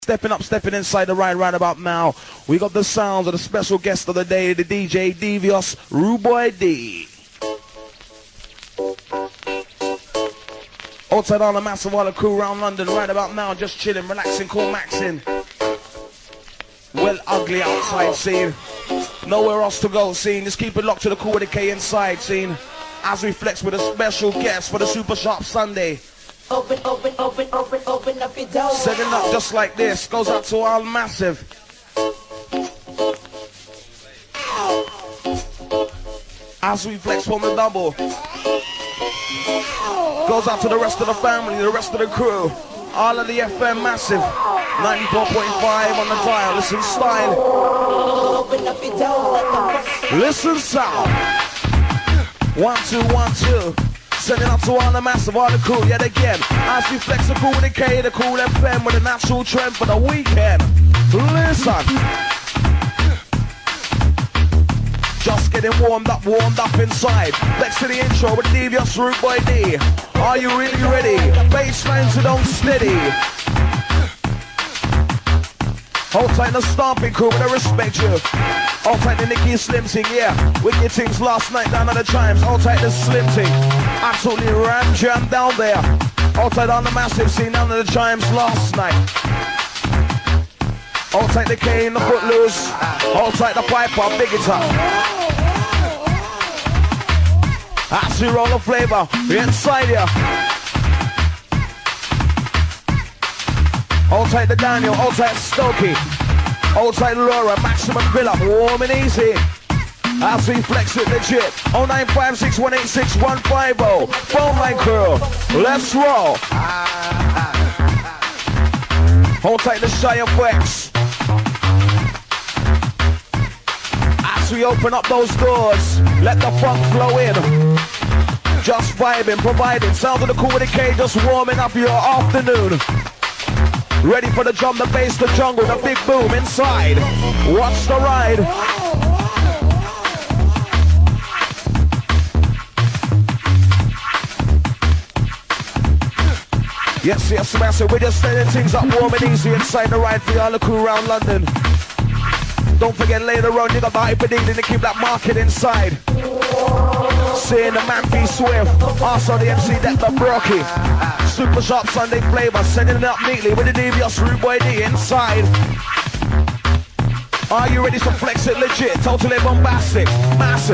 Stepping up, stepping inside the ride right about now. We got the sounds of the special guest of the day, the DJ Devious Rude Boy D. Outside on the massive all the crew around London right about now, just chilling, relaxing, cool maxing. Well ugly outside scene. Nowhere else to go scene. Just keep it locked to the Cool with the K inside scene. As we flex with a special guest for the Super Sharp Sunday. Open up your door. Setting up just like this. Goes out to all massive. As we flex from the double. Goes out to the rest of the family, the rest of the crew. All of the FM massive. 94.5 on the dial. Listen style. Open up your door. Listen sound. 1, 2, 1, 2. Sending out to all the massive, all the crew yet again. As we flex the Cool with the K, the Cool FM with a natural trend for the weekend. Listen. Just getting warmed up inside. Flex to the intro with the Devious Rude Boy D. Are you really ready? Baselines it on steady. Hold tight the stomping crew, but I respect you. Hold tight the Nicky Slim Ting, yeah. Wicked things last night down at the Chimes. Hold tight the Slim Ting. Absolutely ram jam down there. Hold tight on the massive scene down at the Chimes last night. Hold tight the K in the Footloose. Hold tight the Piper, big it up. As we roll the flavor, inside here. Hold tight the Daniel, hold tight Stokey. Hold tight Laura, maximum fill up, warm and easy. As we flex it legit. 0956186150. Phone line crew, let's roll. Hold tight the Shire Flex. As we open up those doors, let the funk flow in. Just vibing, providing sound of the Cool with the K, just warming up your afternoon. Ready for the drum, the bass, the jungle, the big boom inside. Watch the ride. Yes, massive. We're just setting things up warm and easy inside the ride for all the crew around London. Don't forget later on, you got the hyper-dealing to keep that market inside. Seeing the man be swift. Also the MC Deck the Brocky. Super Sharp Sunday flavor, setting it up neatly with the Devious Rude Boy D inside. Are you ready to flex it legit? Totally bombastic, massive.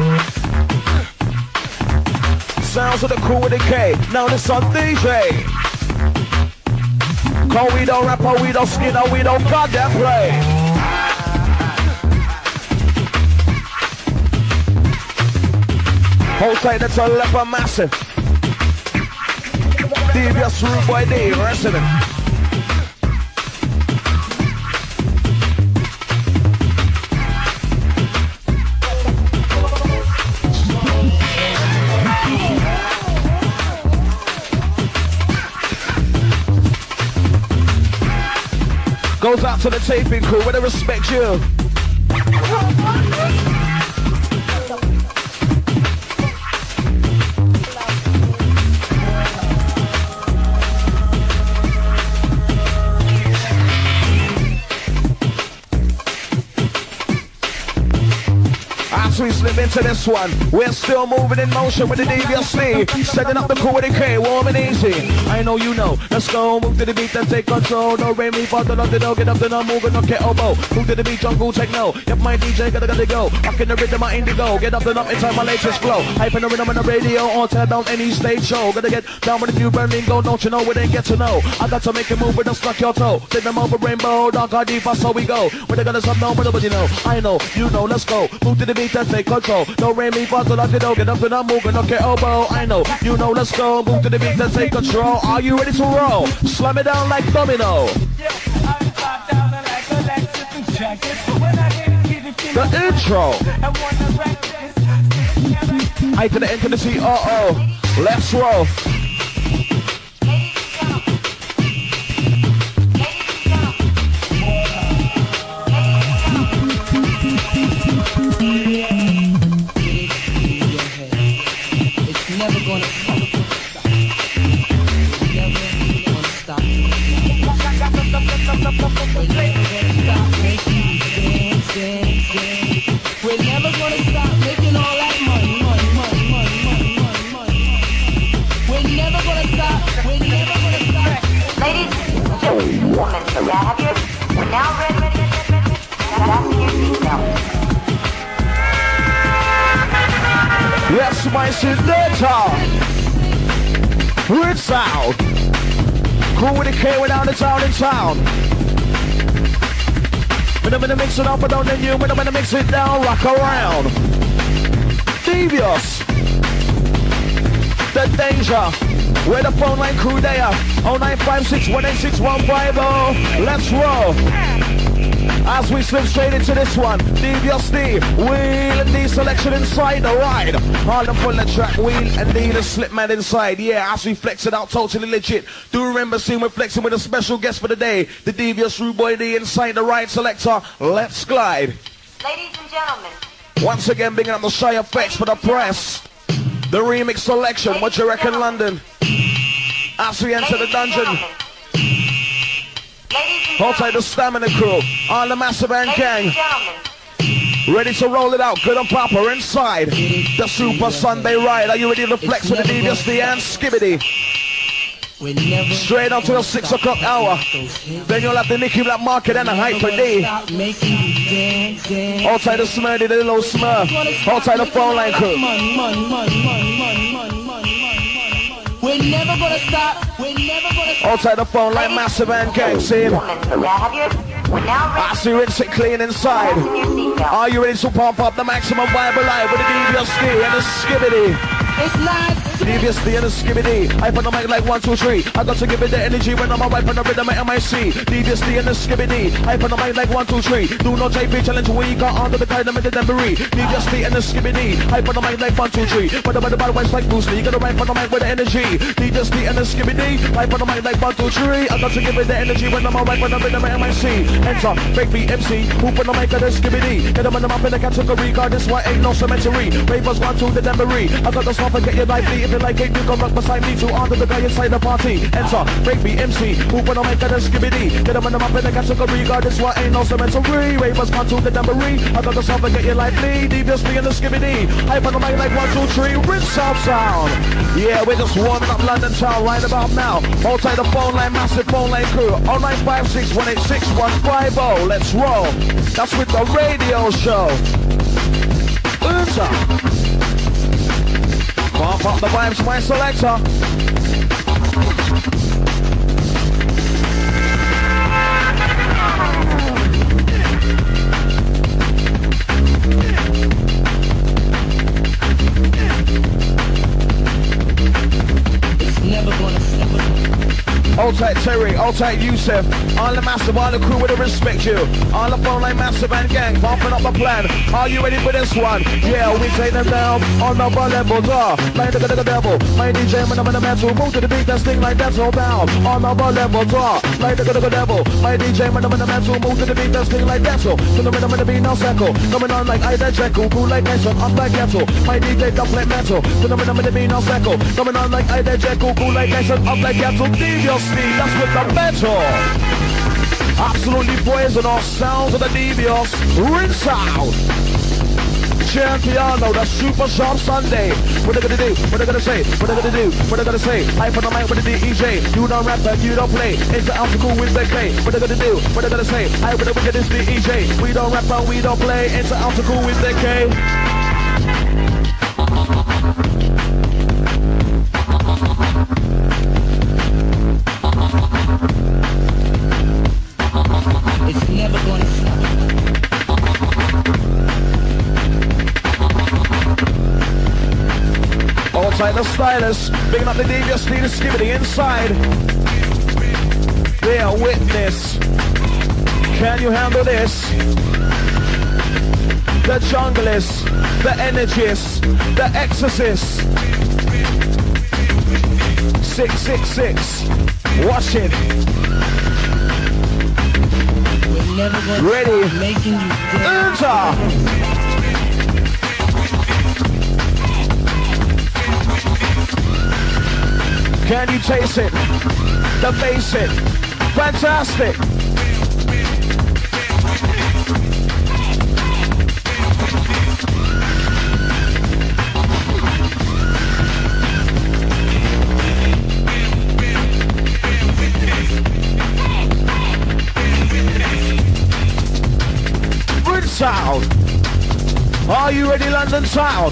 Sounds of the Cool with the K. Now this on DJ. Cause we don't rap or we don't skin or we don't goddamn play. Hold tight, that's a leper massive. Devious Rude Boy D, resident. Goes out to the taping crew, with I respect you. We slip into this one. We're still moving in motion with the Devious C. Setting up the Cool with the K, warm and easy. I know you know. Let's go, move to the beat and take control. No rain, me, fall, don't get up, then I'm moving, no get elbow. Move to the beat, jungle, techno. Yep, my DJ, gotta go. Rockin' the rhythm, my indigo. Get up, then up, inside my latest flow. Hyping the rhythm on the radio, or tear down any stage show. Gotta get down with a few burning go, don't you know, we didn't get to know. I got to make it move with a stuck your toe. Take them over rainbow, dark, hard, deep, so we go. Where they gonna some know, but nobody know. I know, you know, let's go. Move to the beat and take control. No rain, me, fall, don't get up, then I'm moving, no get elbow. I know, you know, let's go. Move to the beat and take control. Are you ready to roll? Slam it down like domino. The intro. I to the end to the C. Let's roll. Never gonna stop. We're never gonna stop making all that money. We're never gonna stop. We're never gonna stop. Ladies and gentlemen, may I have your... We're now ready. Fasten your seatbelt. Yes, my selector. It's out. Cool with the K without the town in town. When I'm gonna mix it up, I don't need you. When I'm gonna mix it down, rock around. Devious. The danger. Where the phone line crew they are. 0956-186-150. Let's roll. As we slip straight into this one, Devious D, Wheel and D selection inside the ride. Harlem full the track, Wheel and D the slip man inside. Yeah, as we flex it out, totally legit. Do remember seeing we're flexing with a special guest for the day, the Devious Rude Boy D inside the ride selector. Let's glide. Ladies and gentlemen. Once again, bringing up the Shy Effects for the press. The remix selection, what you reckon, London? As we enter the dungeon. Hold tight the Stamina crew, on the Massive and Gang. Ready to roll it out, good and proper inside the Super Sunday ride. Are you ready to flex with the Devious D and Skibbity? Straight up to the 6 o'clock hour. Then you'll have the Nicky Black Market and the Hyper D. Hold tight the Smurdy, the little Smurf. Hold tight the phone line crew. We're never gonna stop. We're never gonna stop. Outside the phone like Massive and Gang, see him? I see rinse it clean inside. Are you ready to pump up the maximum vibe alive with the Devious D and the Skibbity? It's not Devious D and the Skibbity. I put the mic like 1, 2, 3. I got to give it the energy when I'm a wipe on the rhythm at MIC. Devious D and the Skibbity. I put the mic like 1, 2, 3. Do not JP challenge we got under the dynamite and Dembury. Devious D and the Skibbity. I put the mic like 1, 2, 3. But the bad one's like Bruce Lee. You gotta ride on the mic with the energy. Devious D and the Skibbity. I put the mic like 1, 2, 3. I got to give it the energy when I'm a wipe on the rhythm at MIC. Enter, break beat MC. Who put the mic at the Skibbity? Get them on the map in the category. God, this one ain't no cemetery. Ravers 1, 2, the Dembury. I got to stop and get your lively. If you like it, you come rock beside me to honor the guy inside the party. Enter, break beat MC. Who put the mic at the Skibbity? Get them on the map in the category. God, this one ain't no cemetery. Ravers 1, 2, the Dembury. I got to stop and get your lively. Devious D and the Skibbity. I put the mic like 1, 2, 3. Rinse South Sound. Yeah, we're just warming up London town right about now. Hold tight the phone line, Massive phone line crew. 0956-186-150. Let's roll. That's with the radio show. Enter. Pump up the vibes, my selector. It's never gonna stop. Hold tight Terry, hold tight Yusuf. On the Massive, on the crew with the respect you. On the phone line Massive and Gang, pumping up the plan. Are you ready for this one? Yeah, we take them down on the bar level. Like the devil. My DJ when I'm in the metal. Move to the beat, that sting like that's all down. On the bar level. Like the devil. My DJ when I'm in the metal. Move to the beat, that sting like that's all. To the rhythm of the beat, no circle. Coming on like Ida Jekyll. Cool like Mason, up like Ghetto. My DJ dump like metal. To the rhythm of the beat, no circle. Coming on like Ida Jekyll. Cool like Mason, up like Ghetto. Devious D, that's with the metal. Absolutely poisonous sounds of the Devious. Rinse out. Champiano, the Super Sharp Sunday. What they gonna do? What they gonna say? What they gonna do? What they gonna say? I put the mic with the DJ. You don't rap and you don't play. It's the alphabetical with the K. What they gonna do? What they gonna say? I with the wicked is the DJ. We don't rap and we don't play. It's the alphabetical with the K. It's never gonna stop. Outside the stylus, picking up the Devious D, the Skibbity inside. Bear witness. Can you handle this? The junglist, the energist, the exorcist. 666. Watch it. We're never gonna Ready. stop making you dance. Enter. Can you taste it? The bass it. Fantastic. Town. Are you ready, London Town?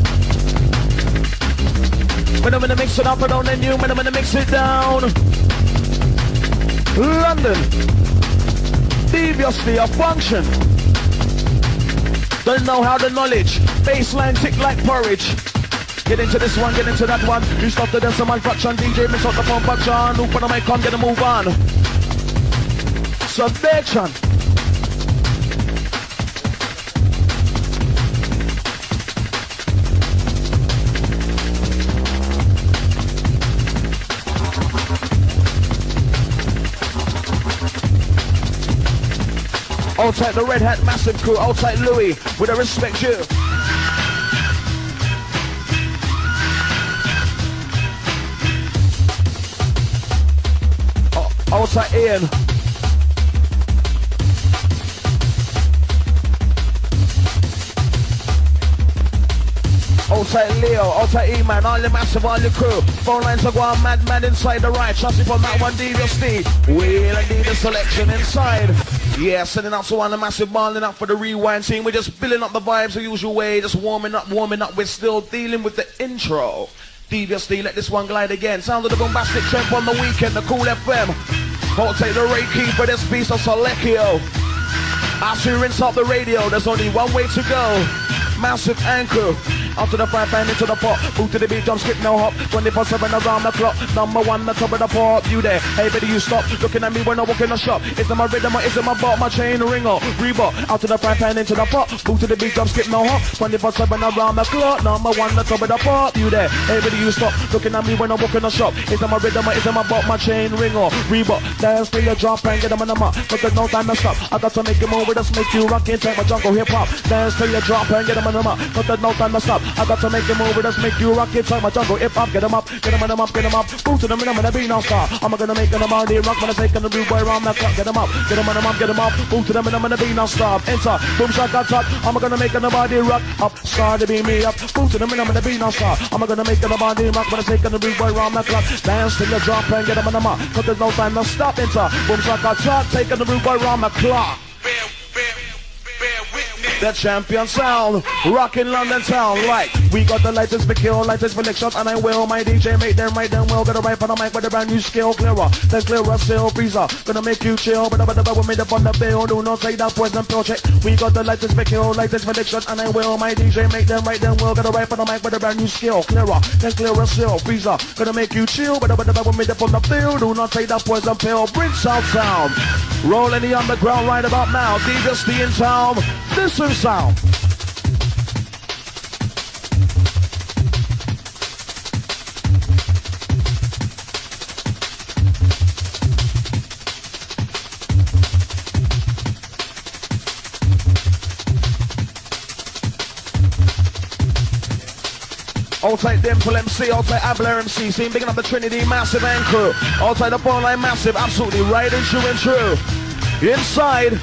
When I'm gonna mix it up and on the new, when I'm gonna mix it down. London, deviously a function. Don't know how the knowledge, baseline tick like porridge. Get into this one, get into that one. You stop the dance, man, fraction. DJ, mix up the pump action. Who on the mic, come get a move on. Subjection. Outside the Red Hat Massive crew, outside Louis, with a respect you. Outside Ian. Outside Leo, outside E-Man, all the massive, all the crew. Phone lines are going mad inside the right. Trust me from that one, deviously. We'll need a selection inside. Yeah, sending out to one the massive, balling up for the rewind team. We're just building up the vibes the usual way, just warming up. We're still dealing with the intro. Deviously, let this one glide again. Sound of the bombastic trend on the weekend, the Cool FM. I'll take the Reiki for this piece of Selecchio. As we rinse out the radio, there's only one way to go. Massive anchor. Out to the fry pan, into the pot. Boot to the beat, jump, skip, no hop. 24/7 around the clock. Number one, the top of the pop. You there? Hey, baby, you stop looking at me when I walk in the shop. Is it my rhythm or is it my bot? My chain ring or Reebok. Out to the fry pan, into the pot. Boot to the beat, jump, skip, no hop. 24/7 around the clock. Number one, the top of the pop. You there? Hey, baby, you stop looking at me when I walk in the shop. Is it my rhythm or is it my bot? My chain ring or Reebok. Dance till you drop and get them on the map. But there's no time to stop. I got to make you move with us, make you rock and take my jungle hip hop. Dance till you drop and get them on the map. But there's no time to stop. I got to make you move with us, make you rock it, like my jungle hip hop. Get them up, get them on them up, get them up. Boot to them and I'm gonna be no star. I'm gonna make them on the rock when I take on the blue boy around the clock. Get them up, get them on them up, get them up. Boot to them and I'm gonna be no star. Enter, boom shot got top. I'm gonna make them body rock up. Star to be me up. Boot to them and I'm gonna be no star. I'm gonna make them body rock when I take on the blue boy around the clock. Dance till you drop and get them on them up. Cause there's no time to stop. Enter, boom shot got top. Take on the blue boy around the clock. The champion sound, rockin' London town, right? We got the lightest for kill, lightest for lick shot, and I will. My DJ make them right, then well. Got a right on the mic with a brand new skill, clearer. Then clearer still, freezer. Gonna make you chill, but we made up on the bill. Do not take that poison pill check. We got the lightest for kill, lightest for lick shot, and I will. My DJ make them right, then well. Got a right on the mic with a brand new skill, clearer. Then clearer still, freezer. Gonna make you chill, but we made up on the bill. Do not take that poison pill. Bring South Sound. Rolling the underground right about now. Deviously in town. This is sound. Outside Dimple MC, outside Abler MC, seeing bigging up the Trinity Massive and crew. Outside the phone line Massive, absolutely right and true and true. Inside.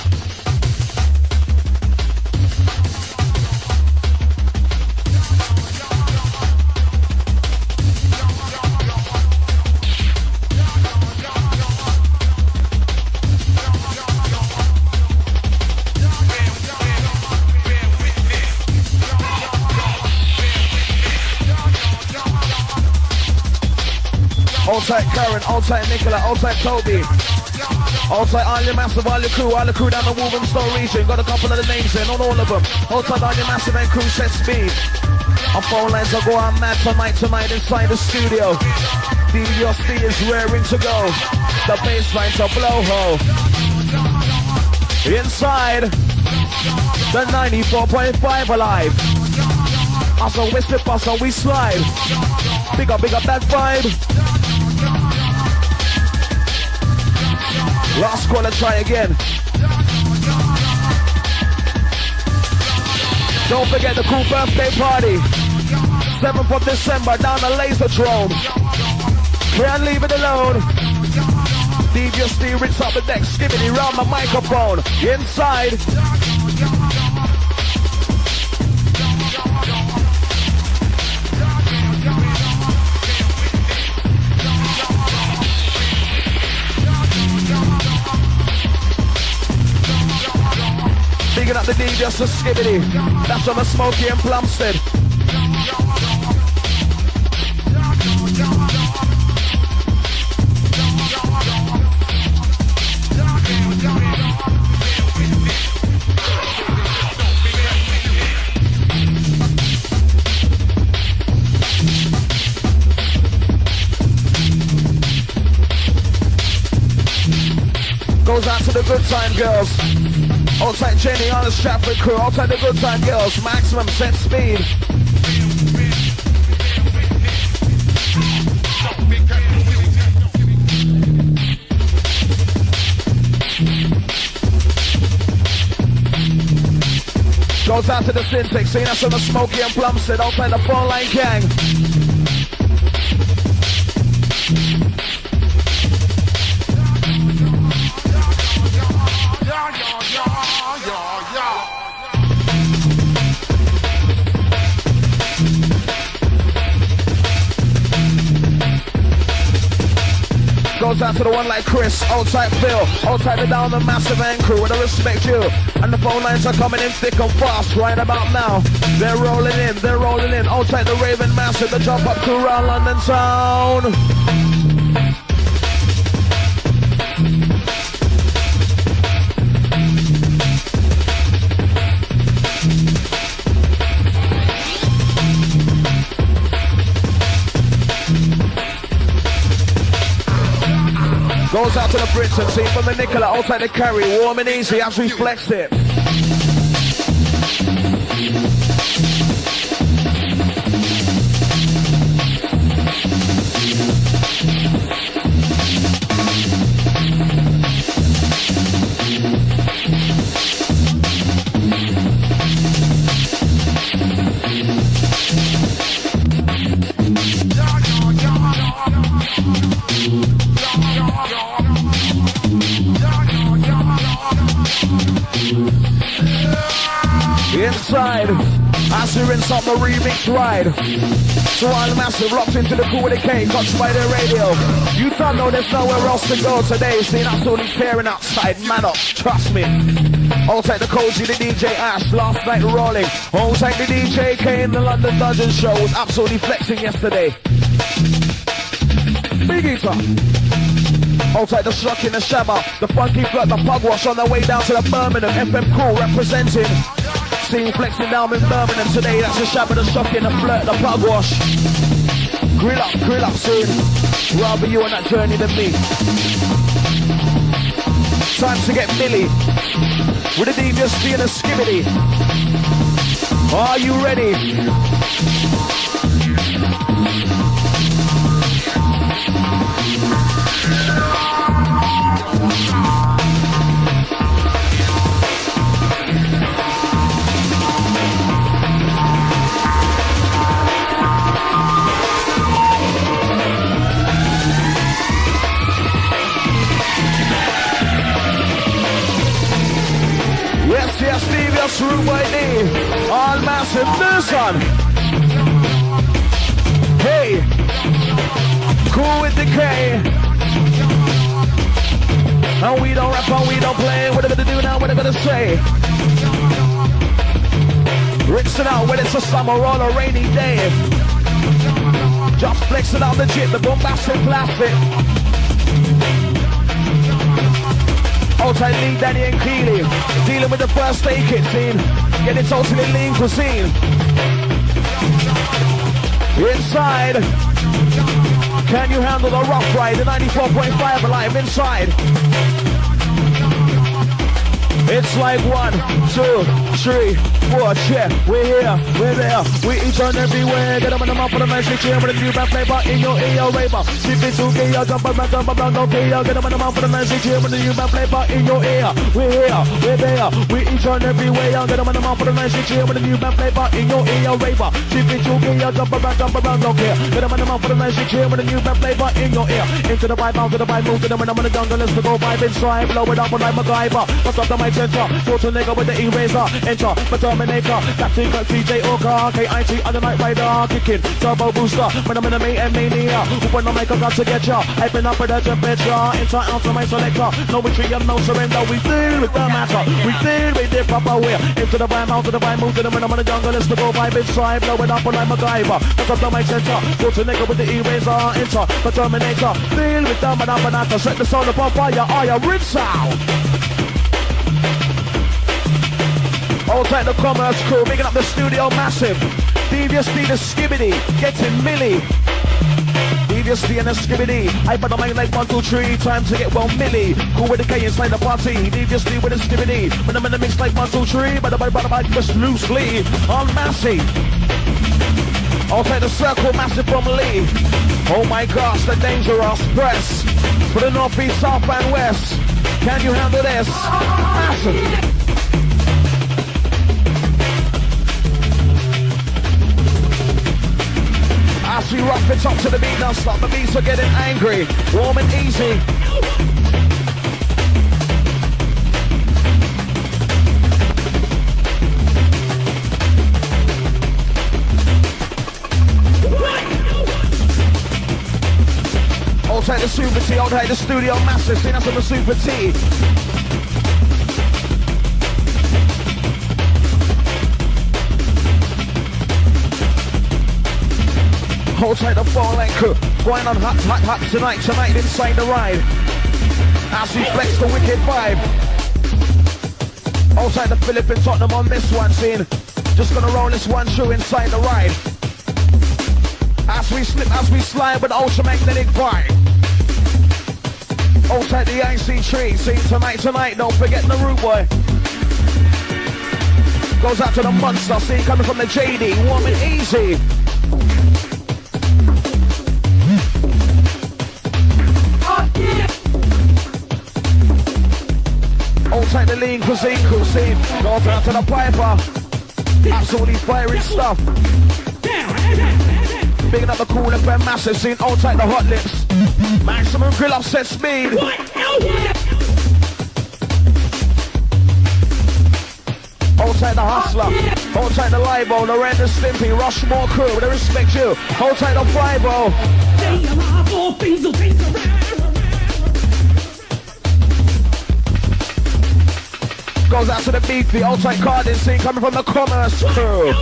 Outside Karen, outside Nicola, outside Toby. Outside all your massive, all the crew down the Wolverhampton region. Got a couple of the names in, not all of them. Outside all your massive and crew set speed. On phone lines I go on mad tonight inside the studio. DVSD is raring to go. The bass lines are blow ho. Inside the 94.5 alive. Also we slip, also we slide. Big up that vibe. Last caller, try again. Don't forget the cool birthday party. 7th of December down the Laserdrome. Can't leave it alone. Deviously rinse up the deck, skibbity round the microphone. Inside. Bigging up the devious to skibbity. That's on the Smokey and Plumstead. Goes out to the good time girls. Outside Jenny on the Stratford crew. Outside the good time girls. Maximum set speed. Goes out to the Syntax. Seeing us on the Smokey and Plumstead. Outside the phone line gang. Goes out to the one like Chris, outside Phil, outside the down the massive and crew, and I respect you. And the phone lines are coming in thick and fast right about now. They're rolling in, outside the Raven Massive, the jump up to around London town. Goes out to the Britton, see from the Nicola, outside the carry, warm and easy as we flex it. Inside, as we rinse up the remix ride. So all massive locked into the cool with the K, touched by the radio. You don't know there's nowhere else to go today. Seeing absolutely tearing outside, man up, trust me. Outside the Koji, the DJ Ash, last night rolling. Outside the DJ K in the London Dungeon show was absolutely flexing yesterday. Big Eater. Outside the Shock in the Shabba, the Funky Flirt, the Pugwash on the way down to the Birmingham. FM Cool representing. Seen flexing down in Birmingham today. That's the Shabba, the Shock in the Flirt, the Pugwash. Grill up soon. Rather you on that journey than me. Time to get Millie with a devious feel and a skibbity. Are you ready? Yes, devious room by D. All massive this one. Hey, cool with the K. And we don't rap and we don't play. What are they gonna do now? What are they gonna say? Rinsing out when it's a summer or a rainy day. Just flexing out the jit, the bombastic plastic. Outside Lee, Danny and Keely, dealing with the first aid kit scene, getting totally lean cuisine. Inside, can you handle the rough ride? The 94.5 alive inside. It's like 1, 2, 3, 4, yeah, we're here, we're there, we each and everywhere. Get them on the mouth for the nice cheer with a new band flavor in your ear, raver. Keep it okay, jump around, okay, get them on the mouth for the nice cheer with a new band flavor in your ear. We're here, we're there, we each and everywhere. Get them on the mouth for the nice cheer with a new band flavor in your ear, raver. Keep it okay, jump around, okay, get them on the mouth for the nice cheer with a new band flavor in your ear. Into the vibe, out to the vibe, move to them when I'm in the jungle, let's go vibe inside, blow it up like MacGyver. What's up the mic? center. Water nigga with the eraser. Enter, my Terminator. Captain DJ Orca. KIT on the night rider. Kicking, turbo booster. When I'm in the main and mania. When I make a got to get ya. Hyping up with the temperature. Enter out to my selector. No retreat and no surrender. We deal with the matter. We deal with the proper way. Into the vine, out to the vine, move to the when I'm in the jungle. It's the go vibe inside. Blowing up like MacGyver. That's up to my center. Water nigga with the eraser. Enter, my Terminator. Deal with them and up and after. Set the sound up on fire. Are you rich sound? Hold tight the commerce crew, making up the studio massive. Devious D the skibbity, getting milli. Devious D and the skibbity. I put the main like 1, 2, 3, time to get well milli. Cool with the K inside the party. Devious D with the skibbity. When I'm in the mix like 1, 2, 3, but the just loosely on massive. Hold tight the circle massive from Lee. Oh my gosh, the dangerous press. For the north, east, south and west. Can you handle this? Massive. As we rock it up to the beat, now stop. The beats are getting angry. Warm and easy. I'll take the Super T, I'll take the studio massive. See, that's on the Super T. Hold tight the phone like crew. Going on hot tonight inside the ride. As we flex the wicked vibe. Hold tight the Philippine Tottenham on this one scene. Just gonna roll this one shoe inside the ride. As we slip, as we slide with the ultramagnetic vibe. Hold tight the IC tree. See tonight, don't forget the root boy. Goes out to the monster, see coming from the JD, warm and easy. Hold tight the lean cuisine, goes out to the piper. Absolutely fiery stuff. Bigging up the cool FM massive scene, hold tight the hot lips. Maximum grill upset speed. Hold tight the hustler, hold tight the Libo, Lorenda Stimpy, Rushmore crew, they respect you. Hold tight the Fibo. Goes out to the beefy, hold tight Cardiff scene coming from the commerce crew.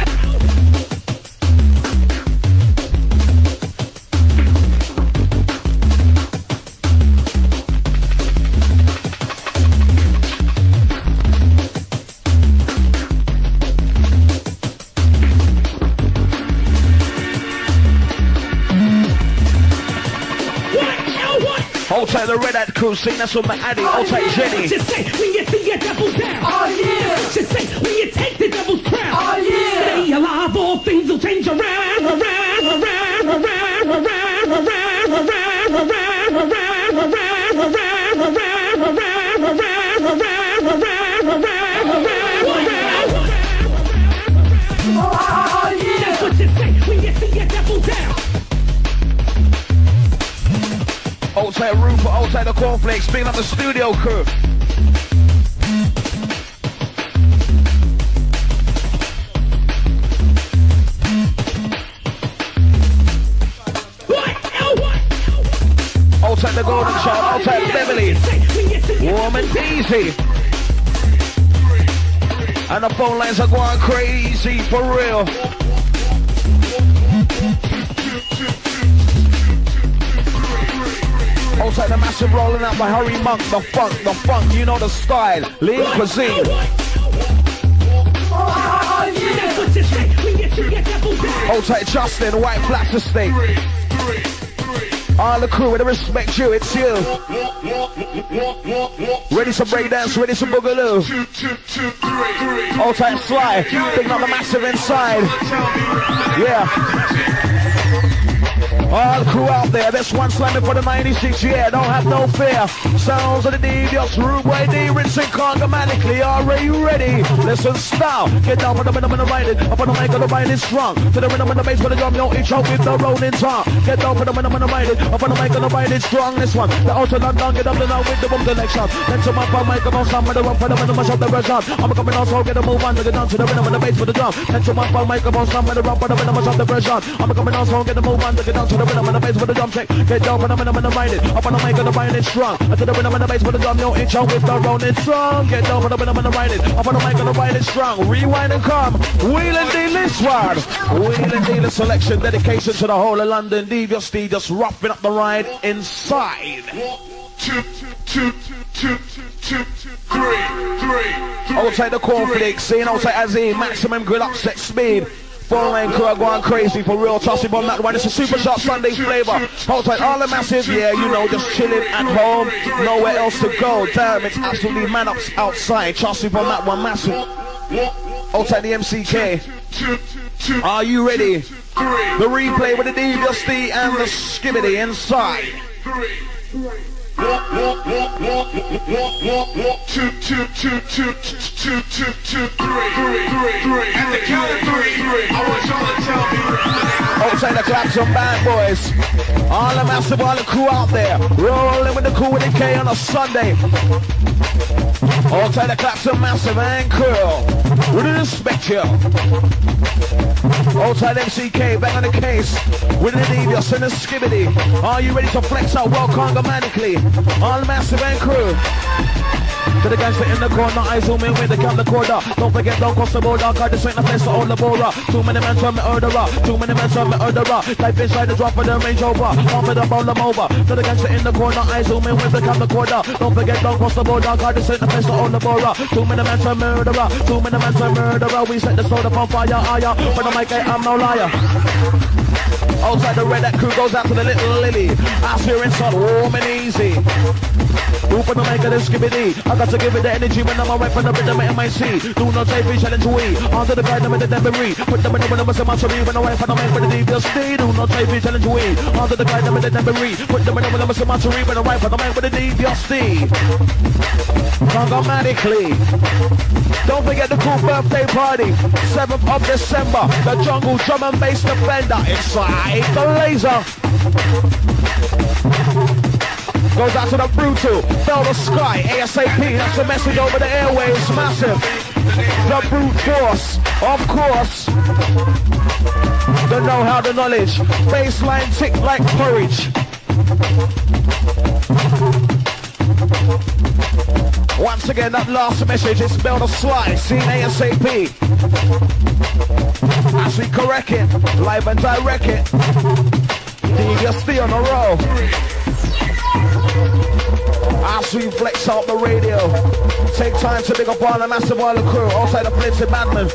Hold tight the red hat crew, sing that's on my Addy, hold tight Jenny. Just say when you see your double down. Oh yeah. Just say when you take the devil's crown. Oh yeah. Stay alive, all things will change around. Oh yeah. That's what you say when you see your double down. Hold tight Rupert, hold tight the cornflakes, picking up the studio crew. Hold tight the golden child, hold tight Beverly. Warm and easy. And the phone lines are going crazy, for real. Hold tight the massive rolling out by Harry Monk, the funk, you know the style. Lean cuisine. Hold tight Justin, white blaster steak. All the crew, they respect you, it's you. Ready some breakdance, ready some boogaloo. Hold tight Sly, picking up the massive inside. Yeah. All the crew out there, this one slamming for the 96, yeah, don't have no fear. Sounds of the Devious, Rude Boy D, rinsing congomatically. Are you ready? Listen, style. Get down for the rhythm and the ride it. Up on the mic and the ride it strong. To the rhythm and the bass for the drum, yo, each out with the rolling tongue. Get down for the rhythm and the ride it. Up on the mic and the ride it strong. This one, the outer London, get up and out with the boom selection. Then to my phone, mic about some of the run for the rhythm and the version. I'm coming also, get a move on to get down to the rhythm and the bass for the drum. Then to my phone, mic about some of the run for the rhythm and the version. I'm coming also, get a move on to get down to the rhythm and the bass for the drum check. Get down for the rhythm and the ride it. Up on the mic and the ride it strong. And to the rhythm and the bass for the drum, yo, each out with the rolling strong. Get down for the rhythm and the ride it. Up on the mic and the ride it strong. Rewind and come. Wheel and deal this one. Wheel and deal selection. Dedication to the whole of London. Devious D just roughing up the ride inside. 1, 2, 3. Outside the cornflakes, seeing outside as a maximum grill up set speed. Full lane crew going crazy for real. Tossing on that one. It's a super sharp Sunday flavor. Outside all the massive, yeah, you know, just chilling at home. Nowhere else to go. Damn, it's absolutely man up outside. Tossing on that one, massive. Outside the MCK. Are you ready? The replay with the Devious D and the Skibbity inside. 1, 2, 3. At the count of 3, I want y'all to tell me. Outside the claps on bad boys. All the massive, all the crew out there. Rolling with the crew with the K on a Sunday. Outside the claps on massive and crew. With respect you. Outside MCK, back on the case. With the Devious and the Skibbity. Are you ready to flex out well congomatically? All massive and crew. To the gangster in the corner, I zoom in with the camcorder. Don't forget, don't cross the border, cause this ain't a place for all the border. Too many men from me murderer, too many men from me murderer. Life inside the drop for the Range Rover, one for the bowl them over. To the gangster in the corner, I zoom in with the camcorder. Don't forget, don't cross the border, cause this ain't a place for all the border. Too many men from murderer, too many men from murderer. We set the soda on fire, higher. For the mic, I'm no liar. Outside the red, that crew goes out to the little Lily. Out here inside, warm and easy. Move on the mic of the Skibbity. I got to give it the energy when I'm away from the rhythm at MIC. Do not say free challenge we. Onto the guide them in the debris. Put them in the window with some mastery. When away from the mic with the Devious D. Do not say free challenge we. Onto the guide them in the debris. Put them in the window with some mastery. When away from the mic with the Devious D. Congomatically. Don't forget the cool birthday party. 7th of December. The Jungle Drum and Bass Defender. Inside the laser. Goes out to the Brutal, Bell the Sky, ASAP, that's the message over the airwaves, massive. The brute force, of course. The know-how, the knowledge, baseline tick like porridge. Once again, that last message is Bell the Sly, seen ASAP. As we correct it, live and direct it. Devious D on the roll. As we flex out the radio, take time to pick up all the massive oil crew. Outside the Flinty Madman,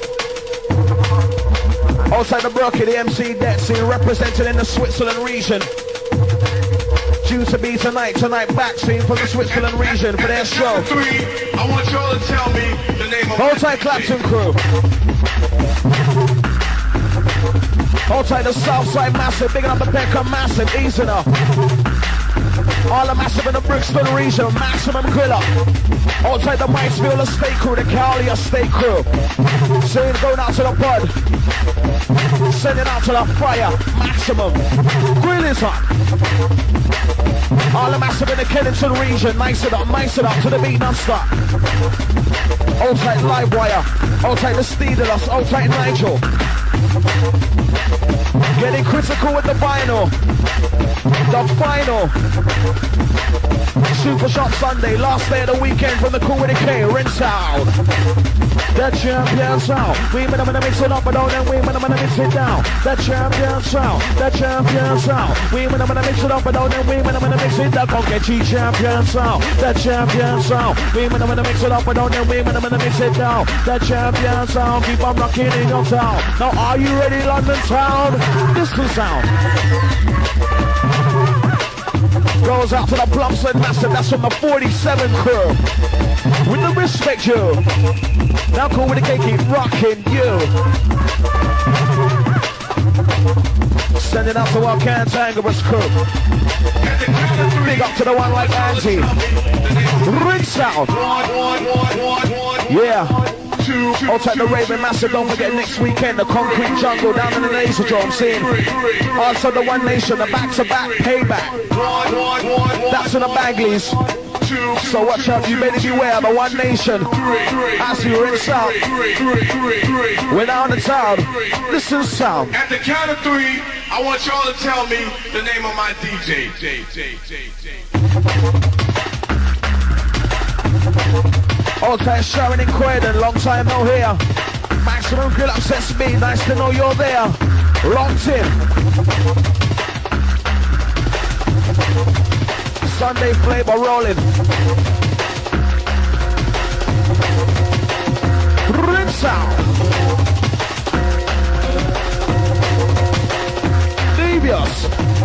outside the Brookie, the MC Detsy, represented in the Switzerland region. Due to be tonight backseat for the Switzerland region for their show. 3, I want y'all to tell me the name of outside Clapton crew. Outside the Southside massive, bigging up the Peckham massive, easing up. All the massive in the Brixton region, maximum griller. Outside the Miceville Estate crew, the Cowley Estate crew. Saying going out to the pod. Sending out to the fire, maximum. Grill is up. All the massive in the Kennington region, nice it up to the beat non-stop. Outside Livewire, outside the Steedalus, outside Nigel. Getting critical with the vinyl. The final Super Shot Sunday, last day of the weekend from the Cool with the K, rinse out. The champion sound. We men gonna mix it up and down, and we men gonna mix it down. The champion sound. The champion sound. We men gonna mix it up and down, and we men gonna mix it down. Conquer champion sound. The champion sound. We men gonna mix it up and down, and we men gonna mix it down. The champion sound. Keep on rocking in your town. Now are you ready, London town? This is sound. Goes out to the Plumstead Massive, that's from the 47 crew. With the respect you. Now Cool with the K, keep rocking you. Sending out to our Cantankerous crew. Big up to the one like Angie. Rinse out. Yeah. I'll take the Raven Massive. Don't forget next weekend the Concrete Jungle down in the Laser Dome. Seeing also the One Nation, the back-to-back payback. That's in the Bagleys. So watch out, you better beware, the One Nation. As you rinse out. We're down the town. Listen sound. At the count of 3, I want y'all to tell me the name of my DJ. Old time Sharon and Croydon, long time no here. Maximum Grill Up Sesame, nice to know you're there. Locked in. Sunday flavor rolling. Rinse out. Devious.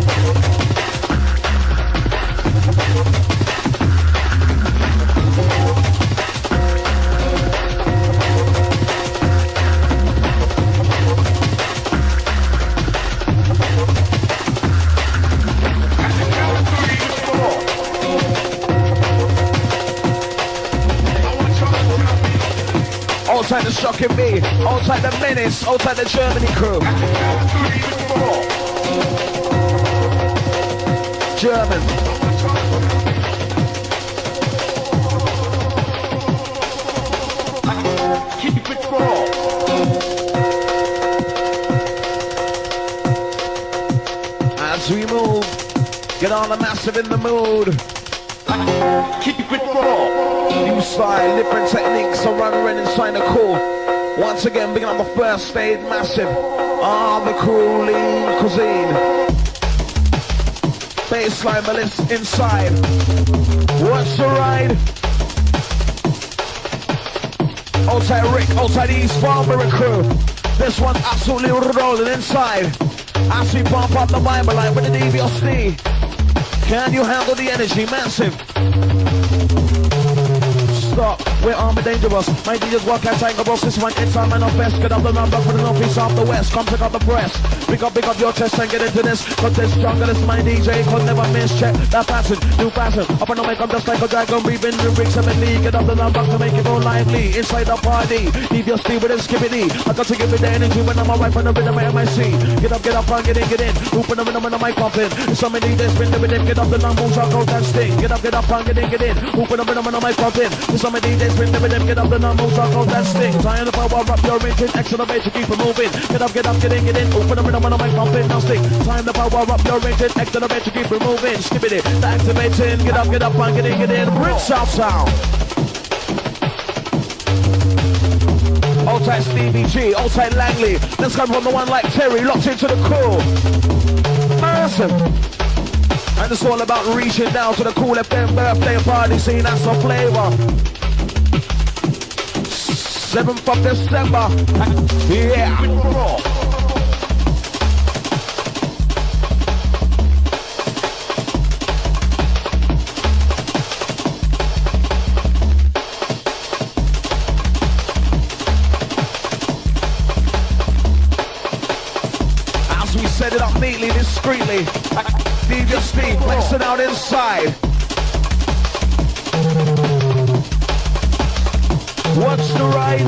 Outside the Shocking Me, outside the Menace, outside the Germany crew. German. Keep it raw. As we move, get on the Massive in the mood. Keep it raw. New style, different techniques, so run inside the cool. Once again, beginning on the first aid Massive. The crew lean cuisine. Baseline Melissa inside. What's the ride? Outside Rick, outside East Barbara crew. This one absolutely rolling inside. As we bump up the Bible line with the DVOC. Can you handle the energy? Massive. Stop, we're armed and dangerous. My DJs walk out tango boss. This one inside man of best. Get up the number for the northeast, south, the west. Come pick up the press. Pick up your chest and get into this. Cause this jungle is my DJ. Could never miss. Check that fashion, new fashion. Up and make up just like a dragon. Breathing the rigs and me. Get up the number to make it all lively. Inside the party, leave your speed with a skippity. I got to give it the energy when I'm right from the rhythm of MIC. Get up and get in. Open the rhythm when I'm pumping. Some of these spin the rhythm. Get up the number, shout out and sting. Get up and get in. Open the rhythm when I'm pumping. Some of these spin the rhythm. Get up the number, shout out and sting. Trying to power up your engine. Excellent bass to keep it moving. Get up, get in. Open the rhythm when I'm pumping. Now sting. Time to power up your engine. Excellent bass to keep it moving. Skip it. Activating. Get up and get in. Rinse out sound. Outside Stevie G, outside Langley. Let's come from the one like Terry, locked into the cool. Awesome. And it's all about reaching down to the cool FM birthday party scene. That's the flavor. 7th of December. Yeah. Set it up neatly, discreetly. DJ Steve, place it out inside. What's the ride?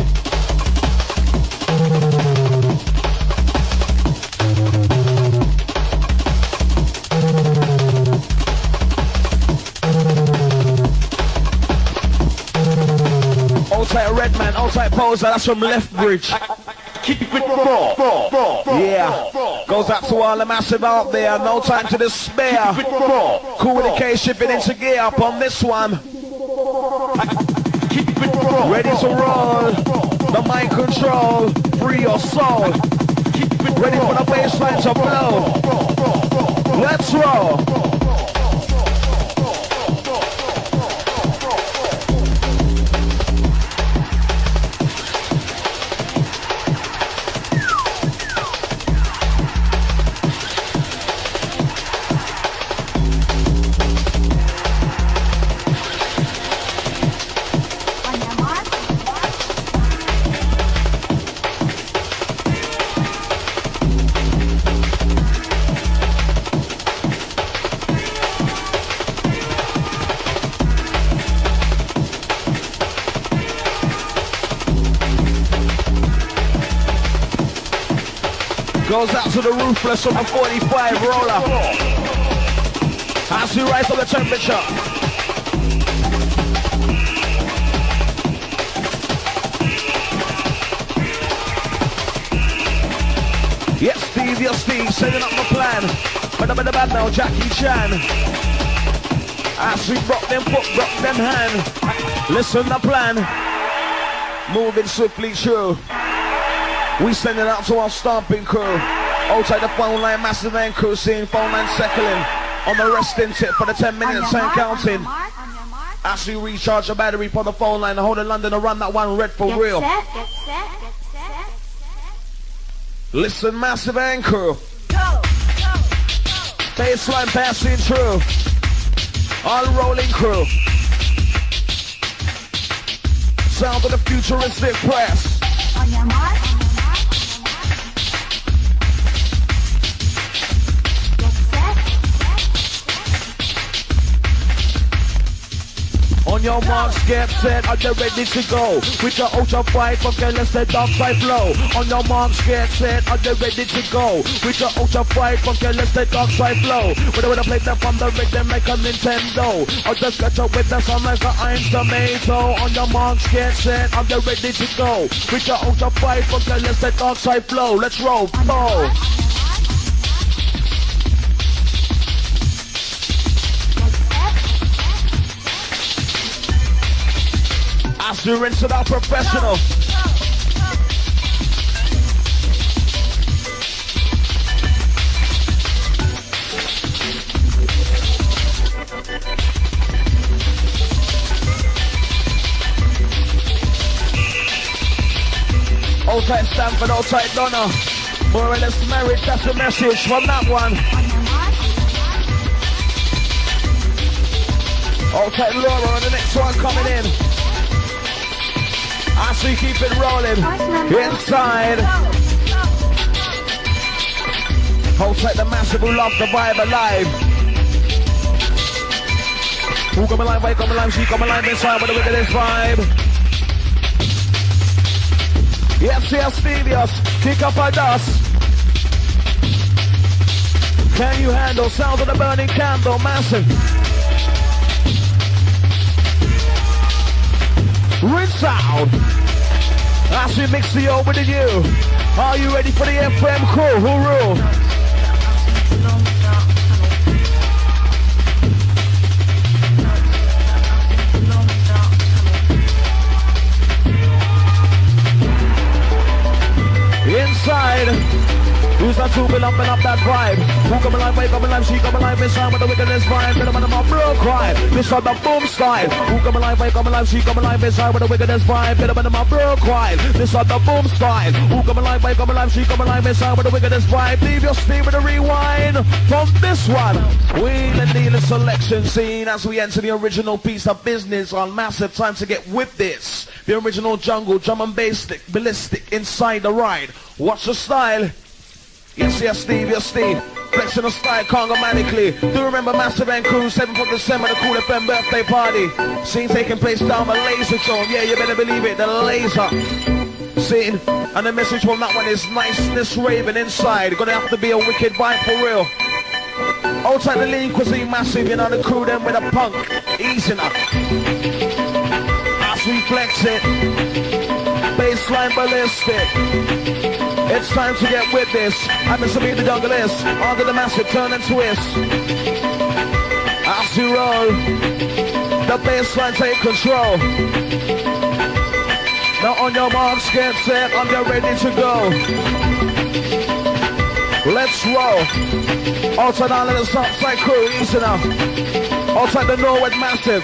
Outside Redman, outside Poser, that's from Lethbridge. Keep it raw. Yeah. Goes out to all the Massive out there. No time to despair. Cool with the K shipping into gear up on this one. Ready to roll. The mic control. Free your soul. Ready for the bassline to blow. Let's roll. Goes out to the Ruthless on the 45 roller. As we rise up the temperature. Yes, Steve, yes, Steve, setting up the plan. But I'm in the bad now, Jackie Chan. As we rock them foot, rock them hand. Listen the plan. Moving swiftly through. We send it out to our stomping crew. Outside the phone line, massive and crew, seeing phone line settling. On the resting tip for the 10 minutes and counting. As we recharge the battery for the phone line, the whole of London to run that one red for real. Listen, massive and crew. Baseline passing through. All rolling crew. Sound of the futuristic press. On your mark. On your marks, get set, are you ready to go? With your ultra fight, okay, let's let dark side flow. On your marks, get set, are you ready to go? With your ultra fight, okay, let's let dark side flow. Whether we play them from the rhythm like a Nintendo, or just catch up with the sound like a Ein's tomato. On your marks, get set, are you ready to go? With your ultra fight, okay, let's let dark side flow. Let's roll, go. As you rinse it out professional. Old tight Stanford, old tight Donna. More or less married, that's the message from that one. Old tight Laura on the next one coming in. As we keep it rolling, inside. Hold tight the massive who love the vibe alive. Who come alive, wait, come alive, she come alive inside with the wickedest vibe. Yes, yes, Steve, yes, kick up a dust. Can you handle sound of the burning candle, massive? Rinse out. As we mix the old with the new. Are you ready for the FM crew? Who rule? Inside. Who's that two lumping up that vibe? Who come alive, wake up alive, she come alive inside with the wickedest vibe. Better than my bro cry. This on the boom style. Who come alive, wake up alive, she come alive inside with the wickedest vibe. Better than my bro cry. This on the boom style. Who come alive, wake up alive, she come alive inside with the wickedest vibe. Leave your speed with a rewind from this one. Wheel and dealer selection scene as we enter the original piece of business on massive time to get with this. The original jungle, drum and bass, ballistic inside the ride. Watch the style. Yes, yes, Steve, yes, Steve. Flexing the style congomatically. Do remember Massive and Crew, 7th of December, the Cool FM birthday party. Scene taking place down the laser zone. Yeah, you better believe it, the laser. Scene. And the message from that one is niceness raving inside. Gonna have to be a wicked vibe for real. Outside the lean cuisine massive, you know, the crew them with a punk. Easy enough. As we flex it. Baseline ballistic. It's time to get with this. I'm Mr. B, the jungle is. Under the massive turn and twist. As you roll, the baseline take control. Now on your marks, get set, and you're ready to go. Let's roll. Outside all of the Southside crew, easy now. Outside the Norwood massive.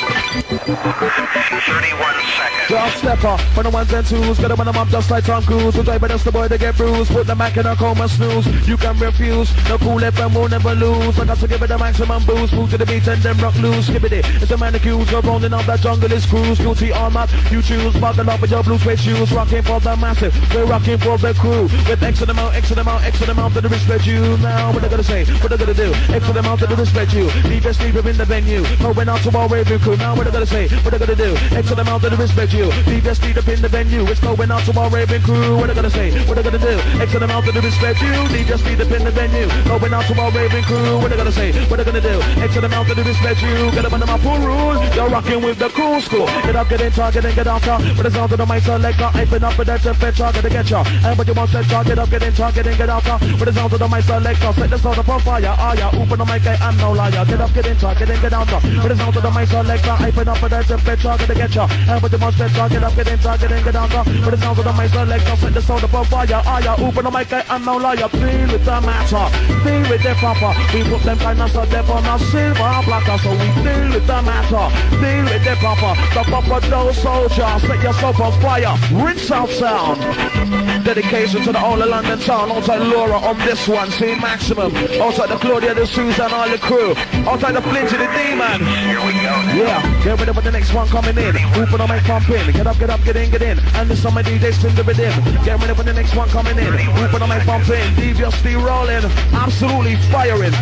31 seconds. Just step up for the ones and twos. Get them on them up just like Tom Cruise. We'll drive the boy to get bruised. Put the Mac in a coma snooze. You can refuse. No cool FM will never lose. I got to give it the maximum boost. Move to the beat and then rock loose. Skip it. It's the man accused. You're rolling on that jungle is cruise. Guilty or not, you choose. Buckle up with your blue suede shoes. Rocking for the massive. We're rocking for the crew. With X amount, X amount, X amount to the respect you. Now what they gonna say? What they gonna do? X amount to the respect you. Leave your sleeper in the venue. venue. Going out to our raving crew. Now what are they gonna say? What are they gonna do? X to the mountain to respect you. DJ Speed up in the venue. It's going out to our raving crew. What are they gonna say? What are they gonna do? X to the mountain to respect you. DJ Speed up in the venue. Going out to our raving crew. What are they gonna say? What are they gonna do? X to the mountain to respect you. Get up under my full rules. You're rocking with the cool school. Get up, get in, target and get out. With the sound of the mic selector. Hyping up with that temperature. Get to get ya. And when you want to get up, get in, target and get out. With the sound of the mic selector. Set the sound up on fire. Ah, yeah. Open the mic, I'm no liar. Get up, get in, target and get out. With the sound of the mic selector. Hyping up with that temperature. Get to get ya. And when you want to get up, get in, target and get out. With the sound of the mic selector. Set the sound up on fire. Ah, yeah. Open the mic, I'm no liar. Feel with the matter. Feel with the proper. We put them kind of stuff there on a silver platter. So we deal with the matter. Deal with the proper. The proper dose soldier. Set yourself on fire. Rinse out sound. Dedication to the whole of London town. Outside Laura on this one. See Maximum. Outside the Claudia, the Susan, all the crew. Outside the Flinty, the Demon. Here we go. Yeah. Get ready for the next one coming in. Open the mic, pump in. Get up, get up, get in, get in. And this summer DJs spin the rhythm. Get ready for the next one coming in. Open the mic, pump in. Deviously rolling. Absolutely firing.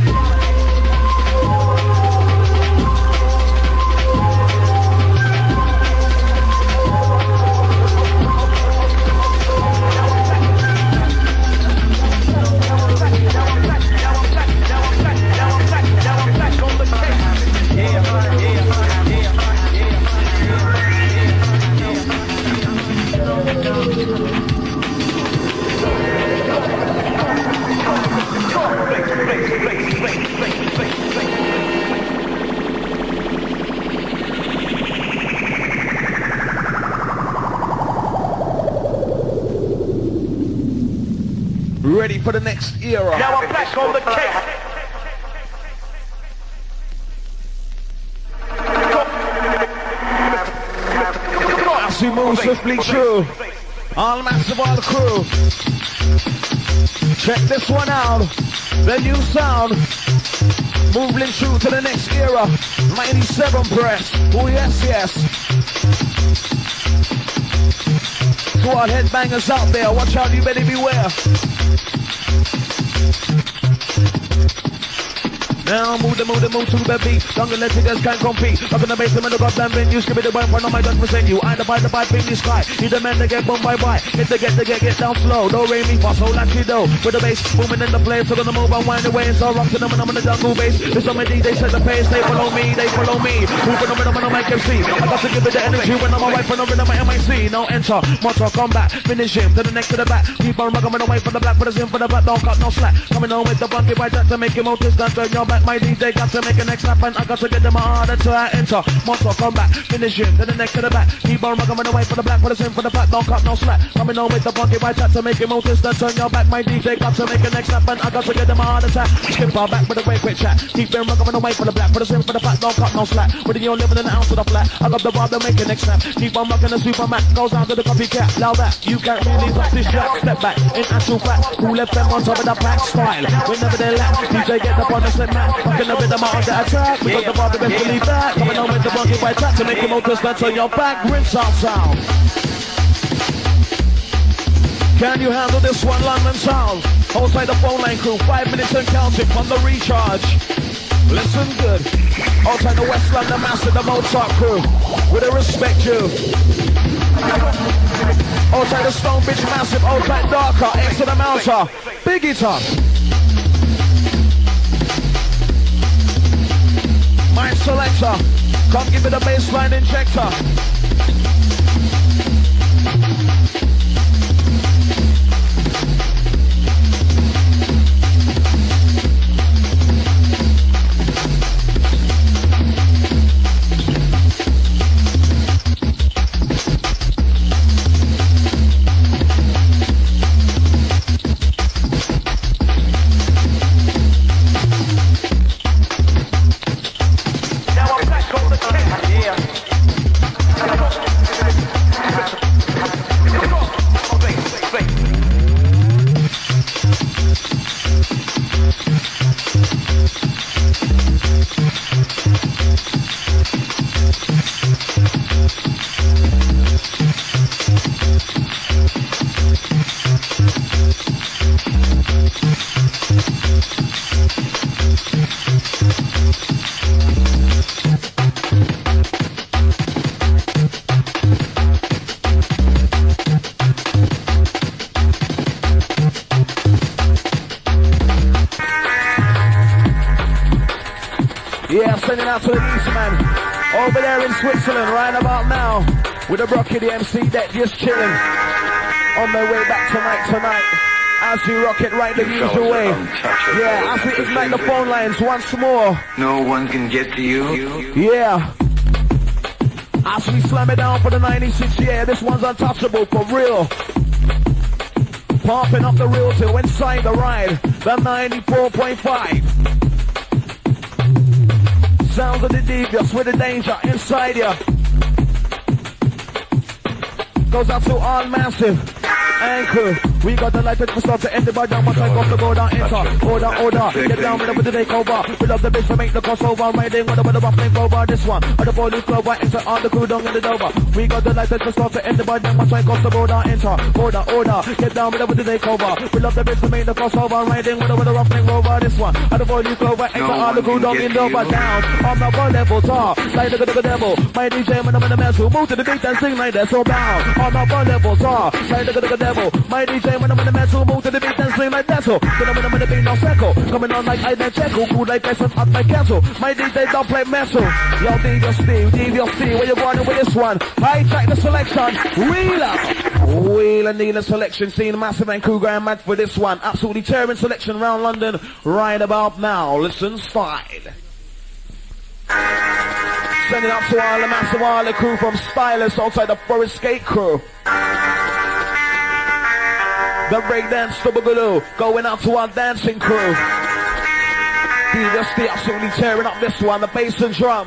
Ready for the next era. Now I'm back on the case. As we move swiftly through, all massive, all the crew. Check this one out. The new sound. Moving through to the next era. 97 press. Oh yes, yes. To our headbangers out there, watch out, you better beware. Now move to the beat. Younger litigators can't compete. Up in the basement of the goddamn venues. Give me the one of my guns present you. I divide the pipe in the sky. Need the men to get boom bye bye. Get down slow. Do re mi fa sol la ti do. With the bass booming in the place. So gonna move and wind away. So rock to them and I'm in the jungle bass. There's so many they set the pace. They follow me. Moving them on my MC. I got to give it the energy when I'm alright for the rhythm of my MIC. Now enter. Motor combat. Finish him to the neck to the back. Keep on rocking away from the black. Put us in for the black. Don't cut no slack. Coming on with the bunky by that to make him out this gun. Turn your back. My DJ got to make a next snap and I got to get them harder till I enter. Motor combat, finish him, to the neck to the back. Keep on rocking away for the black, put us in for the back, don't cut no slack. Coming on with the funky white chat to make him notice that turn your back. My DJ got to make a next snap and I got to get them harder attack. Skip our back with a quick chat. Keep them rocking away for the black, put us in for the back, don't cut no slack. Whether you're living in the house or the flat, I got the bar to make a next snap. Keep on rocking the Superman, goes down to the copycat. Now that you can't really touch this shot. Step back, in actual fact, who left them on top of the pack style? Whenever they lack, DJ get up on the set mat, fucking up with them on the attack. We got the bar to best believe that. Coming on with the funky white chat to make him out to stand on your back. Rinse out sound. Can you handle this one, London sound? Outside the phone line crew, 5 minutes and counting from the recharge. Listen good. Outside the West London master, the Mozart crew. With a respect you. Outside the Stone Beach massive, outside Darker, X to the Mountain. Biggie top. My selector, come give me the baseline injector. Sending out to the East man. Over there in Switzerland, right about now. With a Rocky, the MC deck, just chilling. On their way back tonight. As we rock it right the usual way. Yeah, as we ignite the phone lines once more. No one can get to you. Yeah. As we slam it down for the 96, yeah, this one's untouchable for real. Pumping up the real till inside the ride. The 94.5. Sounds of the devious with the danger inside ya. Goes out to all massive. Anchor, we got the light that we start to end the bar down, but I got to go down, enter, order, get down with the takeover, we love the bitch to make the crossover, riding with the buffling over, this one, or the police clover, enter on the crew down in the Dover, we got the light that we start to end the bar down, but I got to go down, enter, order, get down with the takeover, we love the bitch to make the crossover, riding with the buffling over, this one, or the police clover, enter on the crew down in the Dover, down, on the bar level, top, like the devil, my DJ when I'm in the mess, who move to the beat and sing like that, so down, on the bar level, top, like the devil, my DJ when I'm in the metal, move to the beat and swing like that. So when I'm in the beat, no circle. Coming on like I then check, cool like this at my castle. My DJ don't play metal. Yo, DJ Steve, where you going with this one? Hijack the selection, wheel and Neela selection, seeing Massive and Cougar and Mad for this one. Absolutely tearing selection around London right about now. Listen, style. Sending up to all the Massive, all the crew from Stylus outside the Forest Gate crew. The breakdance, the boogaloo, going out to our dancing crew. DJ Steve absolutely tearing up this one, the bass and drum.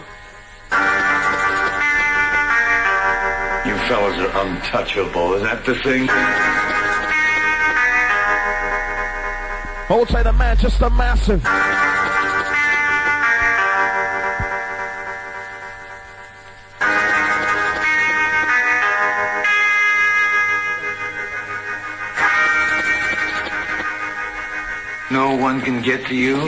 You fellas are untouchable, is that the thing? Outside the Manchester Massive. No one can get to you.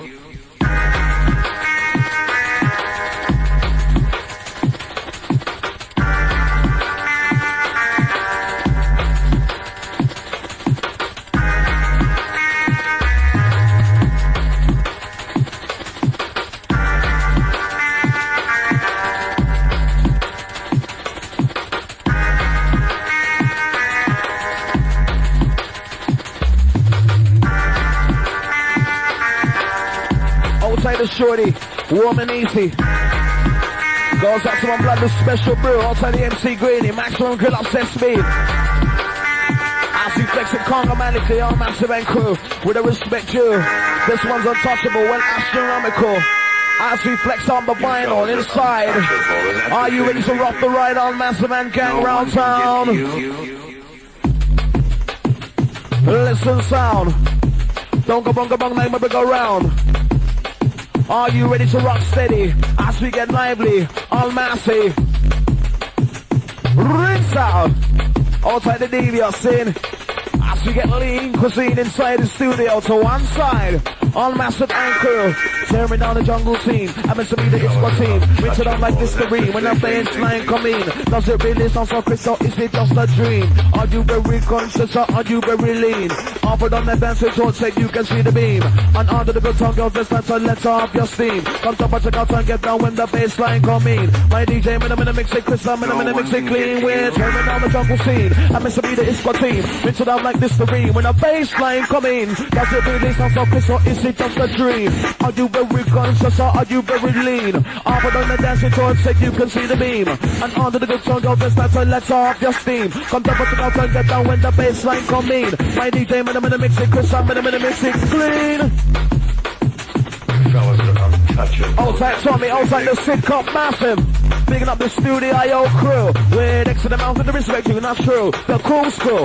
Shorty, warm and easy. Goes out to my blood with special brew. Outside the MC Greeny, maximum grill obsessed speed. I see flexing Congo manically on Massive and crew. With a respect due. This one's untouchable, well astronomical. As we flex on the vinyl inside. Are you ready to rock the ride on Massive and gang round town? Listen sound. Don't go bonga bong like my big around. Are you ready to rock steady as we get lively, all massive? Rinse out, outside the devious scene, as we get lean cuisine inside the studio to one side, all massive and crew, tearing down the jungle scene. I meant to be the Ispa team, rinse it out like Listerine, when I'm playing line come in. Does it really sound so crystal, is it just a dream? Are you very conscious or are you very lean? Offered on the dance floor, so you can see the beam. And under the good tongue, girls, this time, so let's off your steam. Come to check out and get down when the bass line come in. My DJ, I'm gonna mix it crisp, I'm gonna mix it clean. We're tearing down the jungle scene. I meant to be the Ispa team, rinse it out like Listerine, when the bass line come in. Does it really sound so crystal, is it just a dream? Are you very conscious or are you very lean? Offered on the dance floor, so you can see the beam. And under the good tongue, girls, this time, so let's off your steam. Come to check out and get down when the bass line come in. My DJ, I'm gonna mix it crisp, I'm gonna mix it clean. Fellas are untouchable. Outside Tommy, outside the sitcom Massive. Picking up the Studio IO crew. We're next to the mountain to respect you, not true. The cool school.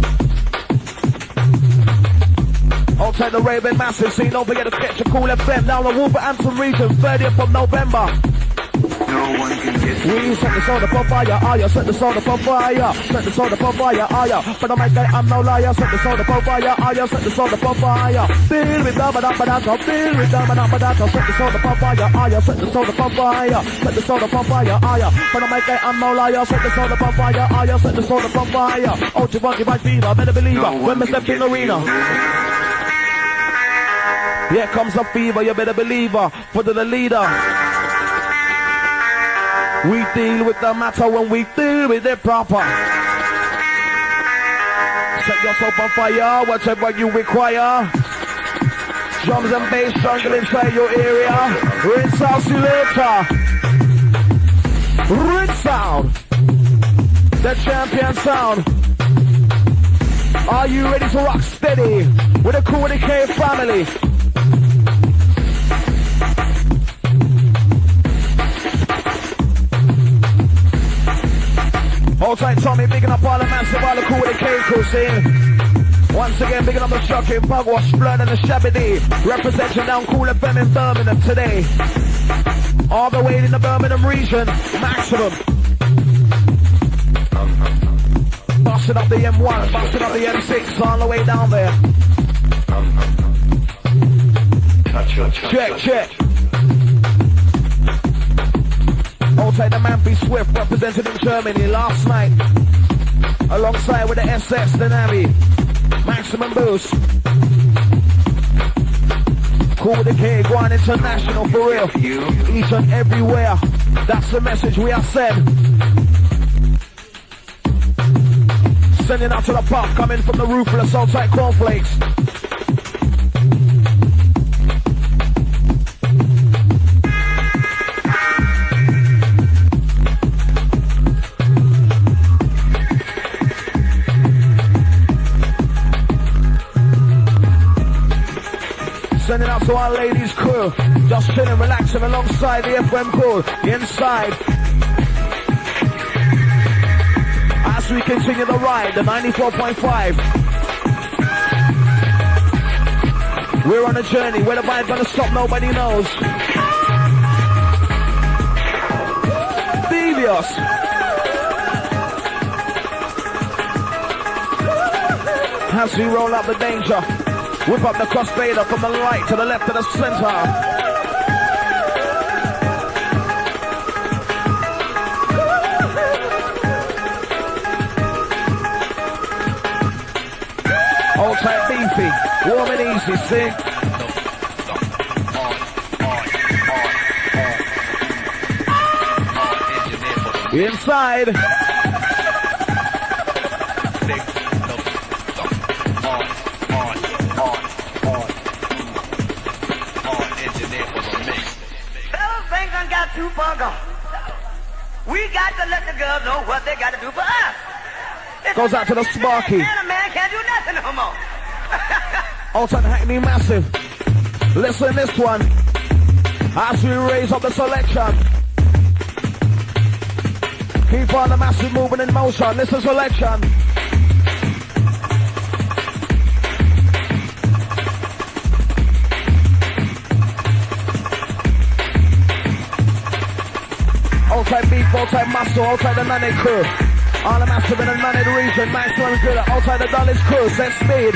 Outside the Raven Massive scene, don't forget to catch a Cool FM down the Wolverhampton region, 30th of November. No one can get to you. We set the sound up on fire, set the sound up on fire, set the sound up on fire, but I'm like that, I'm no liar, set the sound up on fire, set the sound up on fire. Feel with the badata, feel with the badata, set the sound up on fire, set the sound up on fire, set the sound up on fire, but I'm like that, I'm no liar, set the sound up on fire, set the sound up on fire. Oh, you want my fever, better believe her, when we step in the arena. Here comes a fever, you better believe her, for the leader. We deal with the matter when we deal with it proper. Set yourself on fire, whatever you require. Drums and bass jungle inside your area. Rinse out, see you later. Rinse sound. The champion sound. Are you ready to rock steady with the Cool with the K family? Hold tight, Tommy, bigging up all the massive, all the Cool with the K crew scene. Once again, bigging up the shocking Pugwash, Blood and the Shabby D. Representing down Cool FM in Birmingham today. All the way in the Birmingham region, maximum. Busting up the M1, busting up the M6, all the way down there. Check. Hold tight, the man be Swift, represented in Germany last night. Alongside with the SS, the Navy. Maximum boost. Cool with the K, going international for real. Each and everywhere. That's the message we are sent. Sending out to the pop, coming from the ruthless outside cornflakes. Sending out to our ladies crew, just chilling, relaxing alongside the FM crew, inside. As we continue the ride, the 94.5. We're on a journey, where the vibe gonna stop, nobody knows. Devious. As we roll up the danger. Whip up the crossfader from the right to the left to the center. Old tight beefy, warm and easy, see? Inside. We got to let the girls know what they got to do for us. Goes out to the Sparky. Man, a man can't do nothing no more. Alton Hackney Massive. Listen this one. As we raise up the selection. Keep on the massive moving in motion. Listen selection. Outside beef, outside muscle, outside the Nanny crew. All the massive in the Nanny region, maximum good. Outside the Dulwich crew, set speed.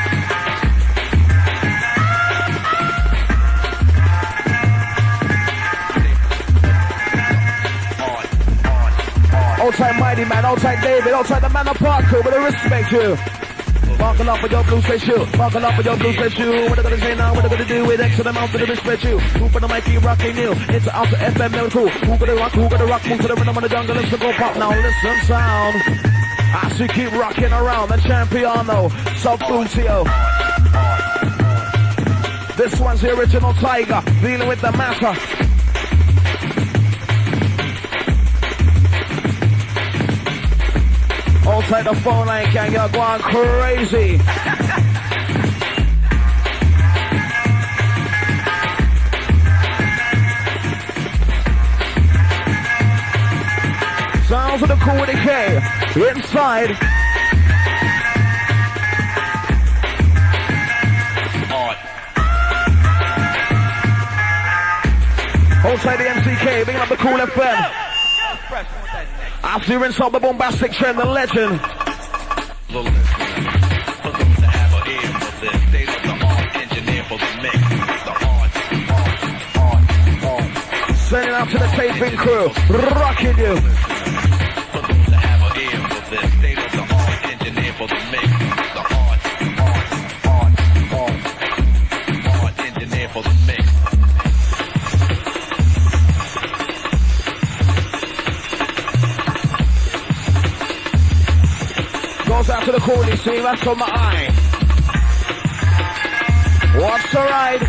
Outside Mighty Man, outside David, outside the Man of Park crew, with a respect you. Buckle up with your blue suede shoe. Buckle up with your blue suede shoe. What are they gonna say now? What are they gonna do with X amount to the respect you? Who for the mic keep rocking you? It's out to FM Mill crew. Who gonna rock? Who gonna rock? Move to the rhythm of the jungle. Let's go pop now. Listen sound. As we keep rocking around the Champiano, Subfutio. This one's the original Tiger, dealing with the matter. Outside the phone line, can you go on crazy? Sounds of the Cool with the K. Inside. Outside the MCK, bringing up the Cool FM. After you rinse out the bombastic trend, the legend. Sending out to the taping crew, rocking you. Goes out to the corny, see that's on my eye. What's the ride?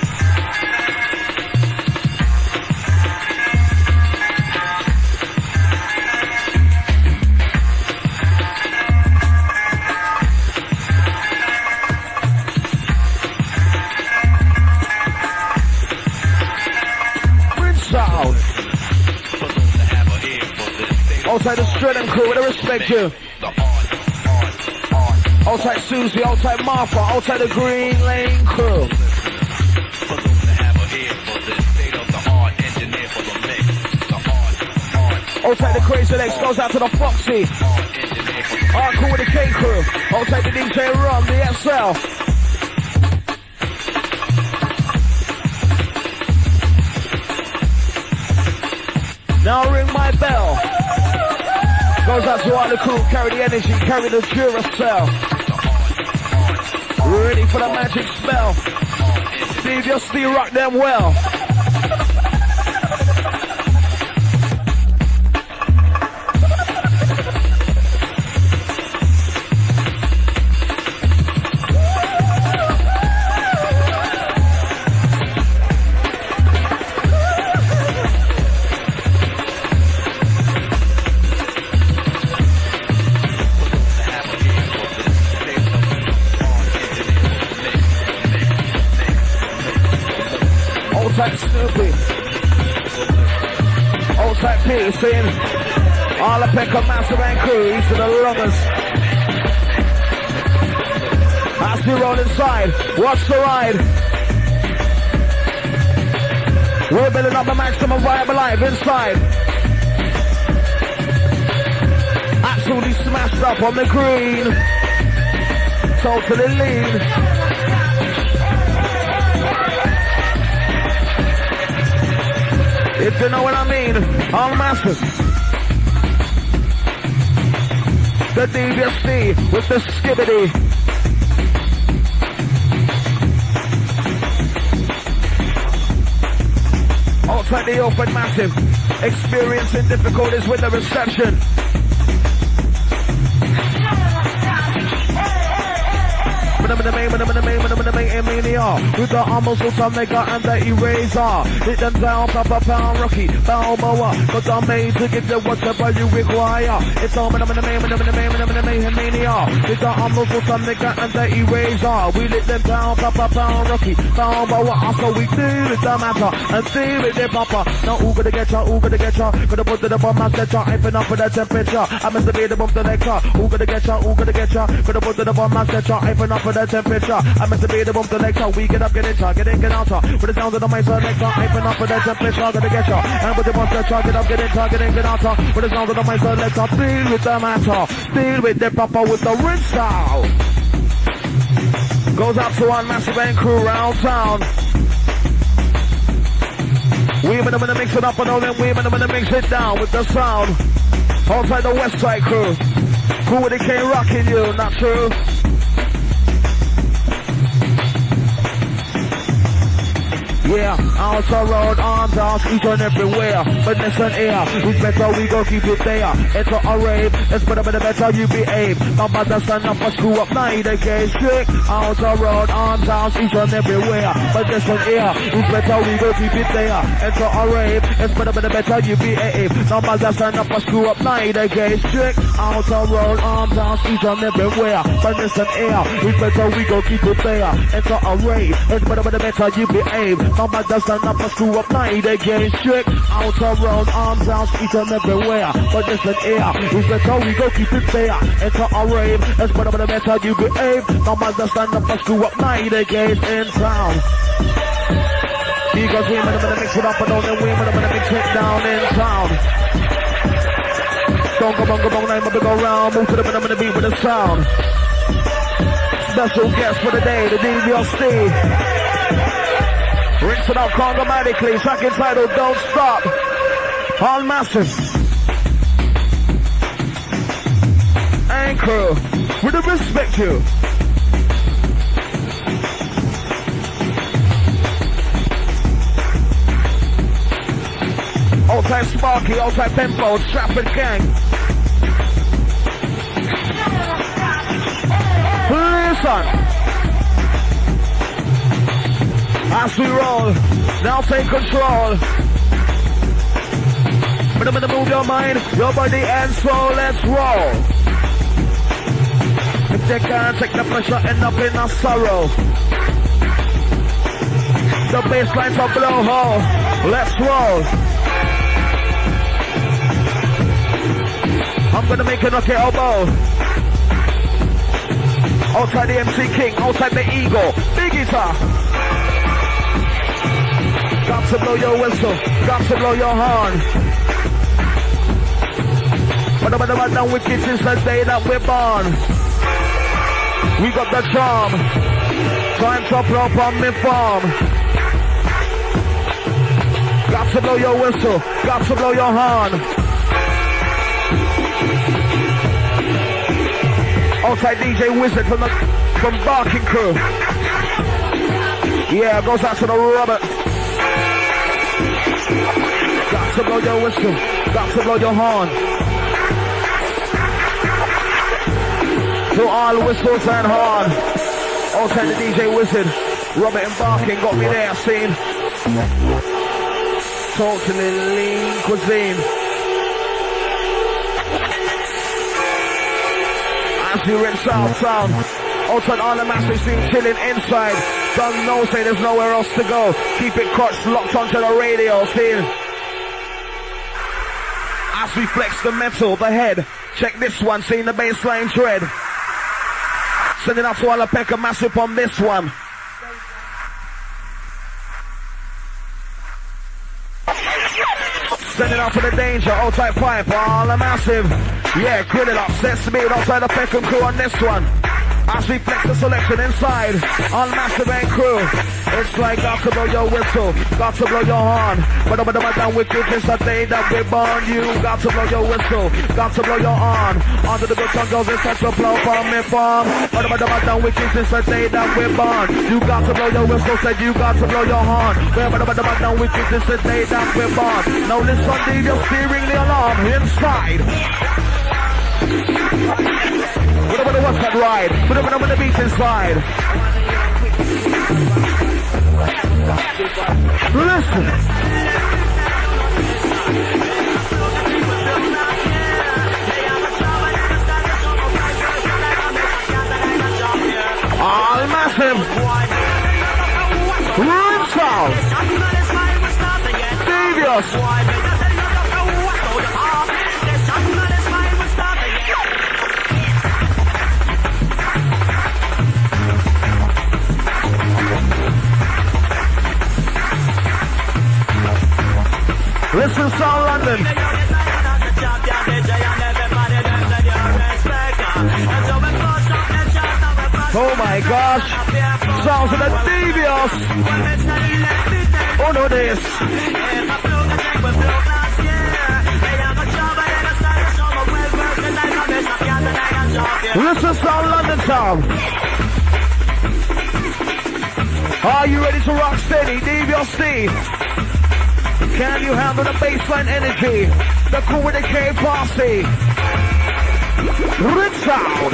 Sound. Outside the Stridden crew, with respect you. Outside Susie, outside Martha, outside the Green Lane crew. Outside the Crazy Legs, goes out to the Foxy. Hardcore with the K crew. Outside the DJ Ron, the SL. Now ring my bell. Goes out to all the crew, carry the energy, carry the Duracell. Ready for the magic spell. Steve, you'll still rock them well. Outside Snoopy, outside P, saying all the Pekka Massive and crew, east of the longest. As we roll inside, watch the ride. We're building up the maximum viable life inside. Absolutely smashed up on the green. Totally lean. If you know what I mean, all massive. The DVSD with the skibbity. Outside the open massive, experiencing difficulties with the reception. With the armors of some nigga and the eraser. Hit them down, Papa Pound Rocky, Balboa. Cause I'm made to give you whatever you require. It's all mania. With the armors of some nigga and the eraser. We lit them down, Papa Pound Rocky, Balboa. So we deal with the matter and deal with the papa. Now who gonna get ya, who gonna get ya? Gonna put to the bomb and set ya, hyping up for the temperature. I must have made the bomb to the car. Who gonna get ya, who gonna get ya? Gonna put to the bomb and set ya, hyping up for the temperature. I must have made the bomb to the car. We get up, get in, get in, get out. With the sounds of the mic selector, hyping up for the temperature. Gonna get ya. And with the bomb set ya, get up, get in, get in, get out. With the sounds of the mic selector, deal with the matter. Deal with the papa with the rinse style. Goes out to one massive and crew round town. Women are gonna mix it up and all them women are gonna mix it down with the sound. Outside the West Side crew. Crew with the K rocking you, not true? Yeah, out the road, arms out, each and everywhere. But listen here, it's better we go keep it there. Enter a rave, it's better you behave. No matter stand up or screw up, now they get strict. Out the road, arms out, each and everywhere. But listen here, it's better we go keep it there. Enter a rave, it's better you behave. No matter stand up or screw up, now they get strict. Out the road, arms out, each and everywhere. But listen here, it's better we go keep it there. Enter a rave, it's better you behave. No matter stand up or screw up, now they get strict. Out around, arms out, each and everywhere. But listen here, it's better we go keep it there. Enter a rave, it's better you behave. No matter stand up or screw up, now they get in town. Because women are gonna mix it up and all the women are gonna mix it down in town. Don't go bong, I'm go round, move to the middle of the beat with the sound. Special guest for the day, the DVSD. Rinse it out congomatically, track entitled Don't Stop. All massive. Anchor, with the respect you. Outside Sparky, outside Tempo, Stratford Gang. Listen. As we roll, now take control. Move your mind, your body and soul, let's roll. If they can't take the pressure, end up in a sorrow. The bassline's a blowhole, let's roll. I'm gonna make a knock your elbow. Outside the MC King, outside the ego, big guitar. Got to blow your whistle, got to blow your horn. But now wicked since the day that we're born. We got the charm, time to blow from me farm. Got to blow your whistle, got to blow your horn. Outside DJ Wizard from Barking Crew. Yeah, goes out to the Robert. Got to blow your whistle, got to blow your horn. To all whistles and horn. Outside the DJ Wizard, Robert and Barking got me there, seen. Totally lean cuisine. As you in South Sound, outside all the massive scene chilling inside. Don't know, say there's nowhere else to go. Keep it crotch locked onto the radio, scene. As we flex the metal, the head. Check this one, seeing the bassline tread. Sending out to all the Pekka Massive on this one. Sending out to the Danger, outside pipe, all the Massive. Yeah, grill it up, set speed outside the Peckham Crew on this one. As we flex the selection inside, on Massive and Crew. It's like got to blow your whistle, got to blow your horn. But down with it, it's the day that we born. You got to blow your whistle, got to blow your horn. Under the good tongue goes, it's such a blow from me farm. But down with it, it's the day that we born. You got to blow your whistle, said you got to blow your horn. But down with it, it's the day that we born. Now listen, leave your steering the alarm inside. What's that ride? Put the beats inside. Listen. All Massive. Room sound. Devious. Listen, Sound London. Oh my gosh. Sounds of the Devious. Oh no, this. Listen, Sound London sound. Are you ready to rock steady? Devious Steve. Can you handle the baseline energy? The Cool with the K posse. Red sound.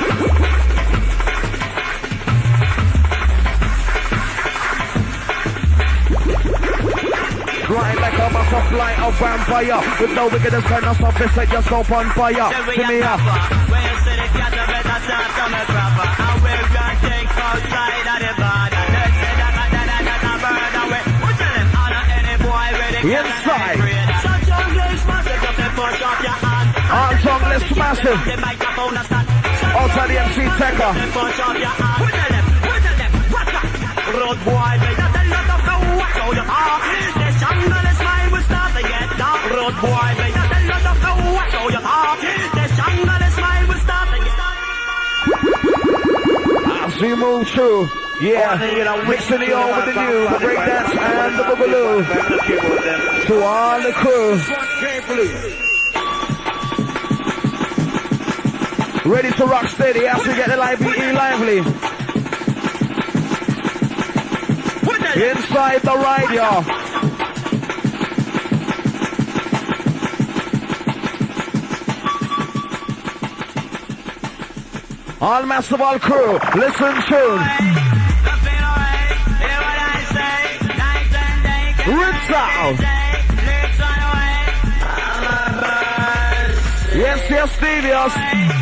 Grind like a muscle fly of vampire. With no wickedness and no surface, I just go on fire. Give me up. Inside. All Junglist Massive. Outside the MC Tekka. Road boy, road boy, as we move through. Yeah, mixing the old with the new, breakdance and the boogaloo. To all the crew. Ready to rock steady as we get the live BE lively. Inside the ride, y'all. All massive, all crew, listen tune. Rinse out. Yes, yes, Devious.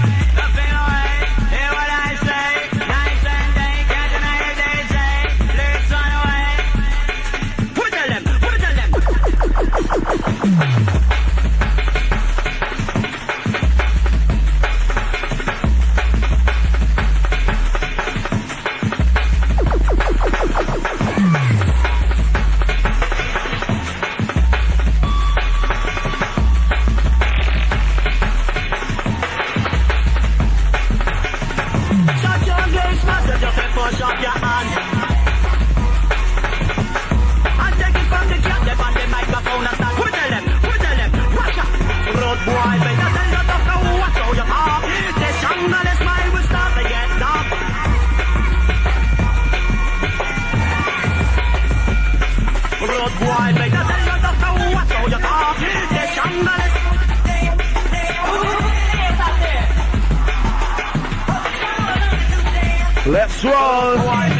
Let's roll.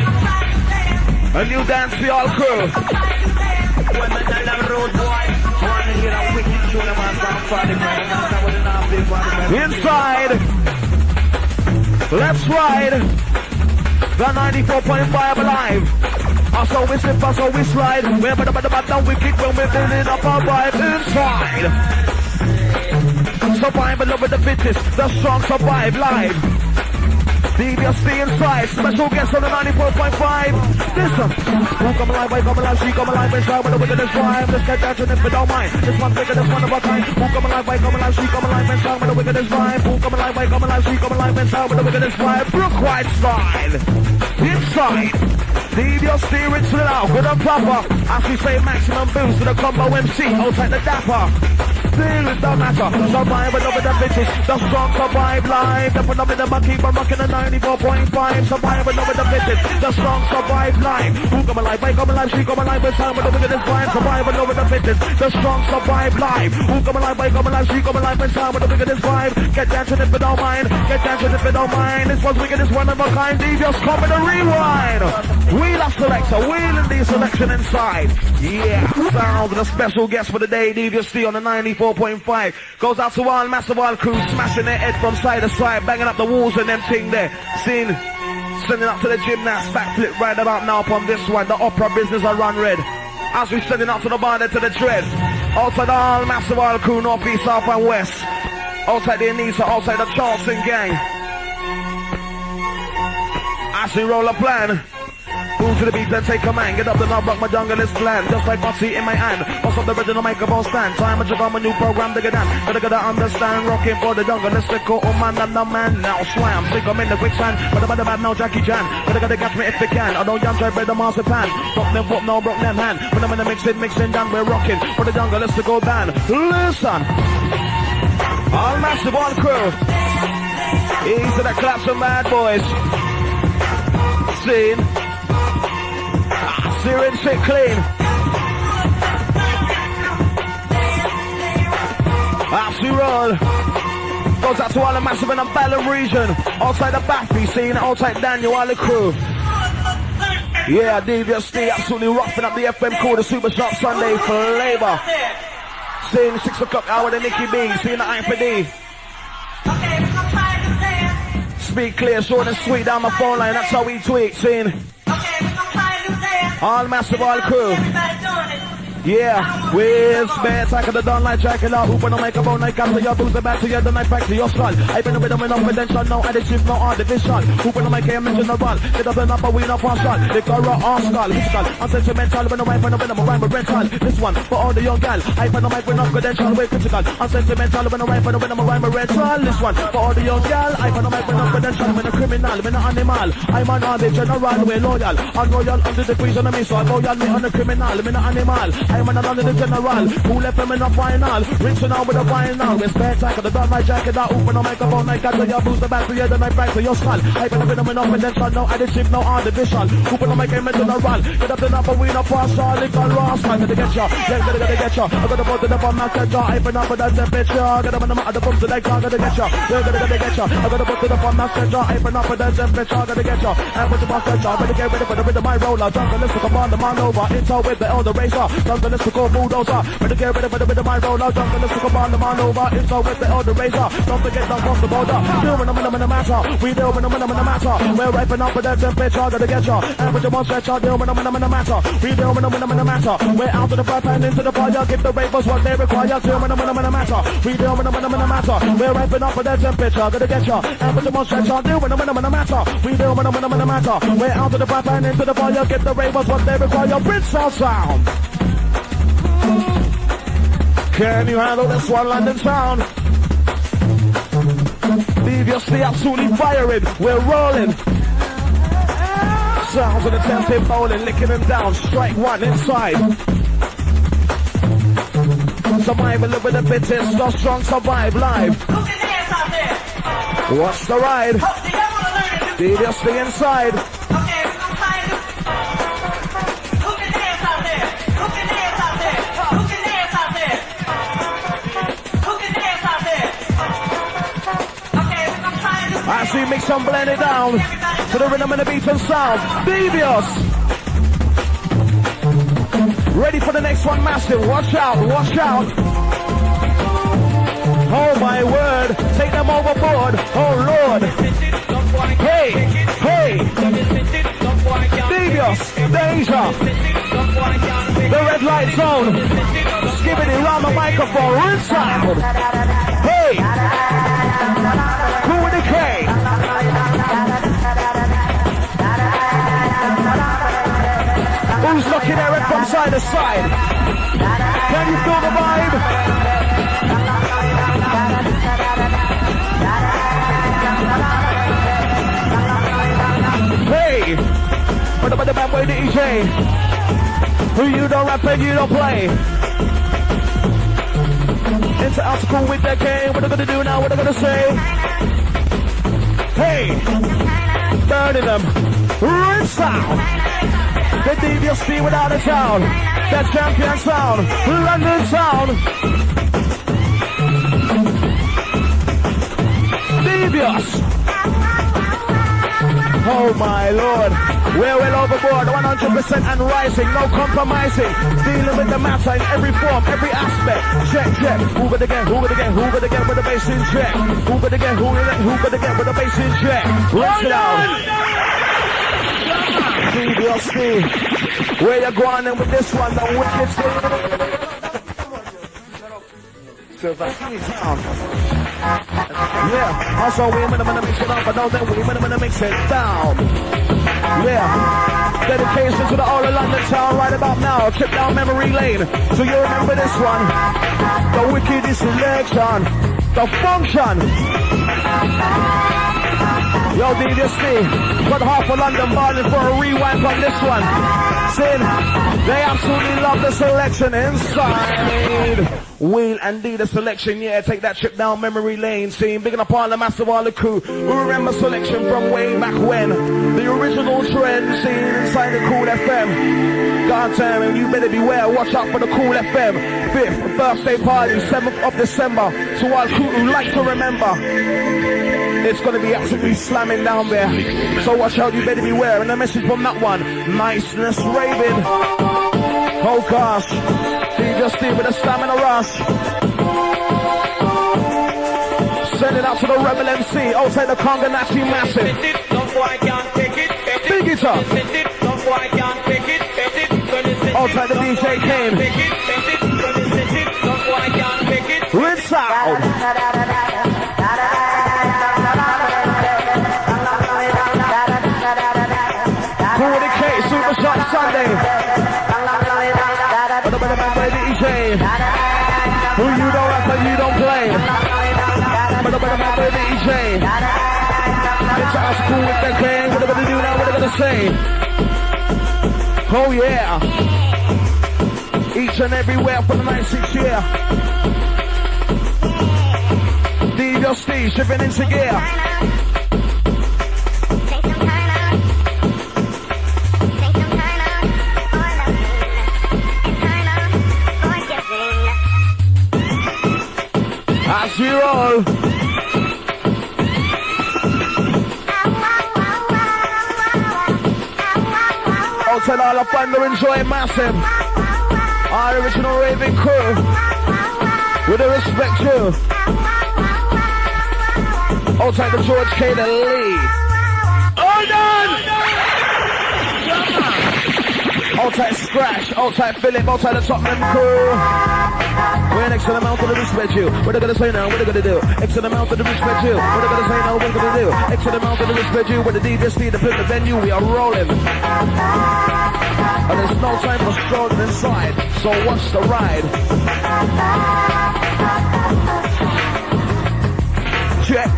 A new dance for all crew. Inside. Let's ride. The 94.5 alive. Also we slip, also we slide. We're the down we kick when we're building up our vibe. Inside. Survival over the fittest. The strong survive live. DBSC inside, special guest on the 94.5. Listen, who come alive, I come alive, she come alive, inside with the wickedest vibe. Let's get down to this, but don't mind. This one bigger, this one of a kind. Who come alive, I come alive, she come alive, inside with the wickedest vibe. Who come alive, I come alive, she come alive, inside with the wickedest vibe. Brook White style. Inside. DBSC rinse it out, good and proper. As we say, maximum boost to the combo MC, outside the dapper. Still it don't matter. Survive over the bitches. The strong survive live. The phenomenon keep on rocking the 94.5. Survive over the bitches. The strong survive live. Who come alive? I come alive. She come alive. It's time with the wickedest vibe. Survive over the bitches. The strong survive live. Who come alive? I come alive. She come alive. It's time with the wickedest vibe. Get dancing if you don't mind. Get dancing if you don't mind. This was wickedest one of a kind. Just come with a rewind. Wheel up selector. Wheeling the selection inside. Yeah. Sound the special guest for the day. DVST on the 94.5 goes out to all massive all crew, smashing their head from side to side, banging up the walls and them thing there. Sending up to the gymnast, backflip right about now upon this one. The opera business are run red. As we sending up to the bar there to the tread. Outside all massive all crew, north, east, south and west. Outside the Anissa, outside the Charleston gang. As we roll a plan. Move to the beat and take command. Get up and I'll rock my jungle is plan. Just like Bossy in my hand. Boss up the original microphone stand. Time to on my new program to get down. But I gotta understand. Rocking for the jungle. Let's go, oh man, I'm the man. Now swam. Think I'm in the quicksand. But about the bad now Jackie Chan. But I gotta catch me if they can. I don't yam try bread the master pan. Rock them pop now, rock them hand. When I'm in the mixing down. We're rocking for the jungle. Let's go down. Listen. All massive one crew. Easy to clap some bad boys. Scene. Syrian shit clean. As we roll. Goes out to all the massive in the Ballon region. Outside the Baffy scene, outside Daniel, all the crew. Yeah, DVST absolutely roughing up the FM crew, the Super Sharp Sunday flavor. Seeing 6 o'clock hour, the Nicky B, seeing the IPD. Speak clear, short and sweet down the phone line, that's how we tweet, seeing. All massive, all crew. Yeah, with spare attack of the dawn light, jack it out. Who put on microphone, I got to your boots, back to your the night, back to your skull. I've been with them with no potential, no additive, no artificial. Who put on my KM mention the ball? Get up and up, but we not partial. The Cora Arsenal, physical, unsentimental, when I'm when I'm rhyme with rental. This one for all the young gal. I put on my with no credential, way critical, unsentimental, when I'm rhyme with rental. This one for all the young gal. I put on my with no credential, when a criminal, when an animal. I'm an army general, we're loyal, unroyal, under the degrees on the me, so I'm loyal, me on a criminal, when an animal. I'm on another the general. Who left them in a final? Rinsing out with a vinyl. With spare tackle, the gun, my jacket, I open a microphone, I got to your boost the battery, then I back to your skull. I been a rhythm and up and then no additive, no artificial. Open a mic and mental run. Get up the number, we no pass, all it can ross. I'm gonna get ya, yeah, gonna get ya. I gotta put it up on my catcher, I been up with that temperature. Get up on the bumps, like I'm gonna get ya, yeah, gonna get ya. I gotta put it up on my catcher, I been up with that temperature, gonna get ya. And with the my catcher, better get ready for the rhythm, my roller. Jump the list to come on the man over. Into with the elder razor. Jump the list to go bulldozer. Better get ready for the rhythm, my roller. Jump the list to come on the man over. Into with the elder razor. Don't forget down across the border. Doing a minimum in the matter. We doing a minimum in the matter. We're raping up with that temperature, gonna get ya. And with your one stretcher, doing a minimum in the matter. We doing a minimum in the matter. We're out to the fry pan into the fire. Give the ravers what they require. Doing a minimum in the matter. We doing a minimum in the matter. We're raping up with that temperature, gonna get ya. And with your one stretcher, doing a minimum in the matter. We doing a minimum in the matter. We're out to the fry pan into the fire. Give the ravers what they require. Prince South Sound. Can you handle this one, London sound? Deviously, absolutely firing. We're rolling. Sounds of the tempting bowling, licking them down. Strike one inside. Survive a little bit of bitters, so strong, survive live. Put your hands out there. What's the ride? Oh, do y'all want to learn to do? Deviously inside. Okay, we're gonna try and do. Put your hands out there. Put your hands out there. Put your hands out there. Put your hands out there. Okay, we're gonna try and do. I see mix and blend it down to the rhythm and the beat and sound. Devious. Ready for the next one, massive. Watch out, watch out. Oh my word, take them overboard. Oh Lord. Hey, hey. Devious, danger. The red light zone. Skibbity round the microphone. Rinse out. Hey. Cool with the K. Who's looking at it from side to side? Can you feel the vibe? Hey! What about the bad boy DJ? Who you don't rap and you don't play? Into article with that game. What are they gonna do now? What are they gonna say? Hey! Burning them. Rinse out. The Devious speed without a sound. That champion sound. London sound. Devious. Oh my Lord. We're well overboard. 100% and rising. No compromising. Dealing with the matter in every form, every aspect. Check, check. Who got again? Who got again? Who got again with the bass in check? Who got again? Who got again with the bass in check? Let's it out. Deviously, where you going in with this one? The wicked thing. Yeah, also we're gonna mix it up, but don't think we're gonna mix it down. Yeah, dedication to the all of London town right about now. Trip down memory lane, so you remember this one. The wicked selection, the function. Yo, Deviously, got half of London balling for a rewind from this one. Sin, they absolutely love the selection inside. Wheel and D the selection, yeah, take that trip down memory lane. Scene, bigging up all the massive all the crew who remember selection from way back when. The original trend scene inside the Cool FM. God damn, and you better beware, watch out for the Cool FM. 5th birthday party, 7th of December. To all who like to remember. It's gonna be absolutely slamming down there. So watch out, you better beware. And the message from that one, niceness raving. Oh gosh, Deviously with a stamina rush. Send it out to the Rebel MC. Oh, take the Conga Nazi massive. Big it up. Oh, take the DJ Kane. Rinse out. Super Shot Sunday. What about the man by DJ? Who you don't rap and you don't play? What about the man by DJ? It's us cool with that game. What are they gonna do now? What are they gonna say? Oh yeah. Each and everywhere for the 96 year. Devious Steve shipping into gear. As we roll. Outside all the fun to enjoy massive. Our original raving crew. With a respect you. Outside the George K. the Lee. Hold on! Outside Scratch, outside Philip, outside the Tottenham crew. We're next to the mountain to respect you. What are they gonna say now? What are they gonna do? X to the mountain to respect you. What are they gonna say now? What are they gonna do? X to the mountain to respect you. With the DJ speed to put the venue, we are rolling. And there's no time for strolling inside. So watch the ride. Check.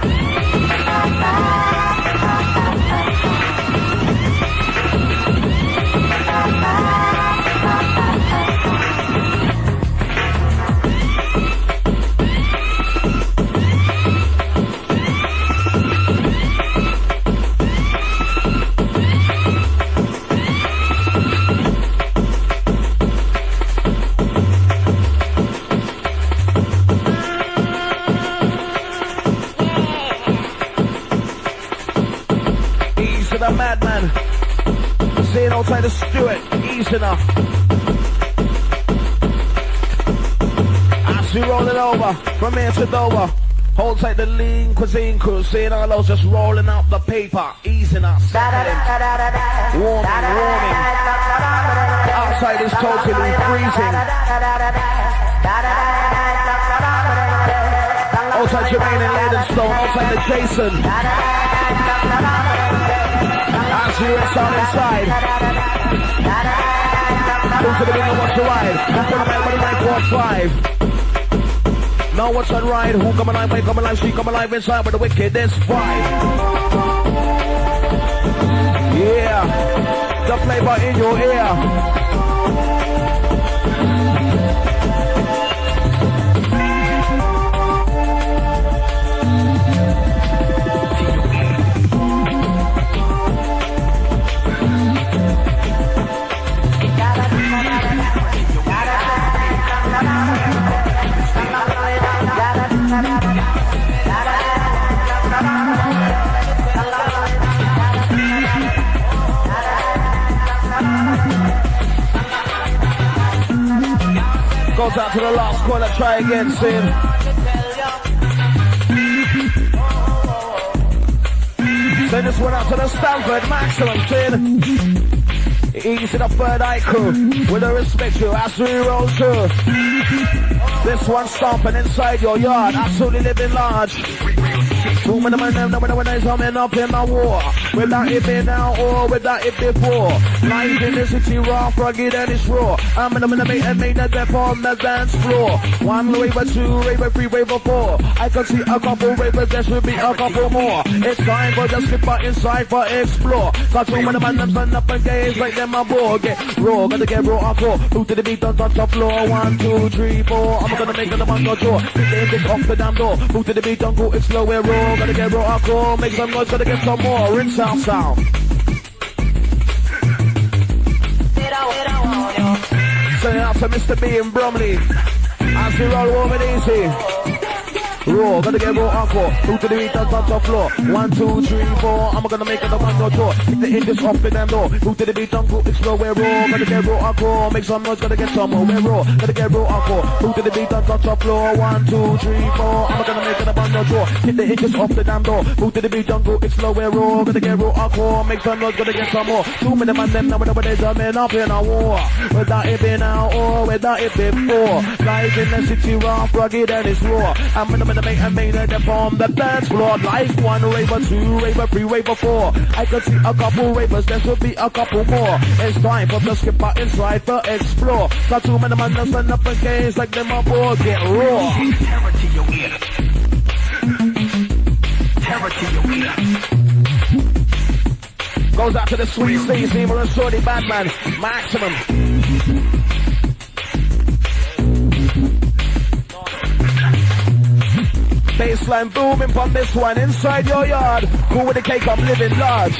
The madman, saying outside the Stewart, easy enough. As we roll it over, from here to Dover, hold tight the lean cuisine crew, saying all those just rolling out the paper, easing us, warming. Outside is totally freezing. Outside Jermaine and Leydenstone, outside the Jason. As we rest on inside. Move to the window, watch the ride. Who come alive, what the 945. Now watch that ride. Who come alive, wait, come alive, she come alive inside with the wickedest vibe. Yeah, the flavor in your ear. Goes out to the last corner, try again, Sim. Send this one out to the Stanford Maximum, Sin. Easy the third eye crew, with a respect you as we roll through. This one stomping inside your yard, absolutely living large. Two men, when I coming up in my war. Without it be now or without it before. Life in the city raw, rugged and it's raw. I'm in the mate and made a dip on the dance floor. One raver, two raver, three raver, four. I can see a couple ravers, there should be a couple more. It's time for the skipper inside for explore. Got two men, stand up and gaze like them a ball. Get raw, gotta get raw encore. Move to the beat, don't touch the floor. 1, 2, 3, 4. I'm gonna make the one go draw. Hit the index off the damn door. Move to the beat, don't go, it's slow and raw. Gotta get raw encore, make some noise, gotta get some more. Rinse out sound. Send it out to Mr. B and Bromley. As we roll warm and easy. Raw, gotta get raw encore. Move to the beat, don't touch the floor. 1, 2, 3, 4. I'm gonna make it the one go draw. Hit the index off the damn door. Move to the beat, don't go, it's slow and raw. Gotta get raw encore, make some noise, gotta get some more. We're raw, gotta get raw encore. Move to the beat, don't touch the floor. 1, 2, 3, 4. I'm gonna make it the one go draw. Hit the index off the damn door. Move to the beat, don't go, it's slow and raw. Gotta get raw encore, make some noise, gotta get some more. 2 minutes and them now when they're coming up in a war. Without it be now or without it before. Life in the city raw, rugged and it's raw. I'm gonna make a main and from the dance floor. Life 1 raver, 2 raver, 3 raver, 4. I can see a couple ravers, there should be a couple more. It's time for the skipper inside to explore. Got 2 men stand up and gaze like them aboard. Get raw. Terror to your ear. Terror to your ear. Goes out to the sweet Steve, Evil and Shorty Batman. Maximum. Baseline booming from this one inside your yard. Cool with the cake, I'm living large.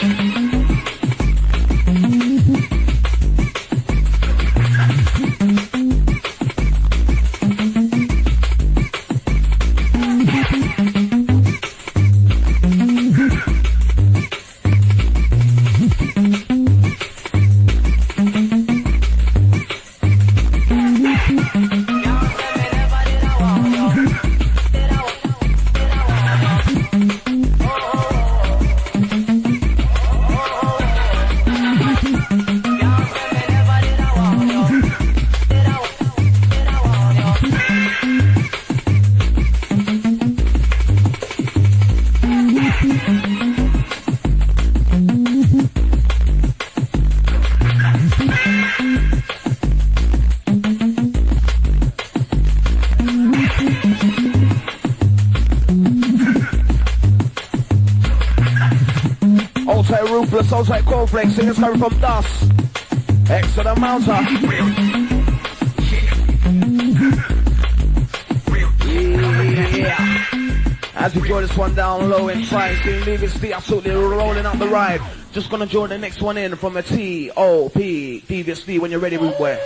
Sounds like cornflakes, singers coming from dust. X to the mountain. Yeah. As we draw this one down low inside, seeing leaving Steve absolutely rolling up the ride. Just gonna draw the next one in from a T.O.P. Devious D when you're ready, rude boy.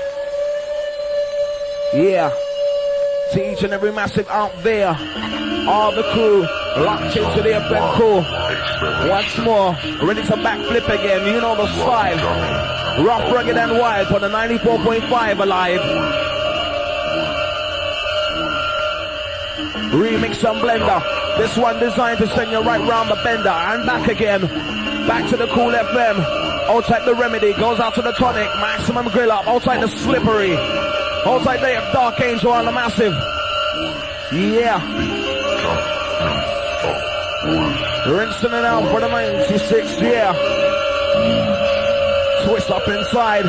Yeah. To each and every massive out there. All the crew locked into the FM crew. Once more, ready to backflip again. You know the style. Rough, rugged and wild on the 94.5 alive. Remix and blender. This one designed to send you right round the bender and back again. Back to the Cool FM. Outside the Remedy goes out to the Tonic. Maximum Grill Up. Outside the Slippery. Outside the Dark Angel on the Massive. Yeah. Rinsing it out for the 96, yeah. Twist up inside.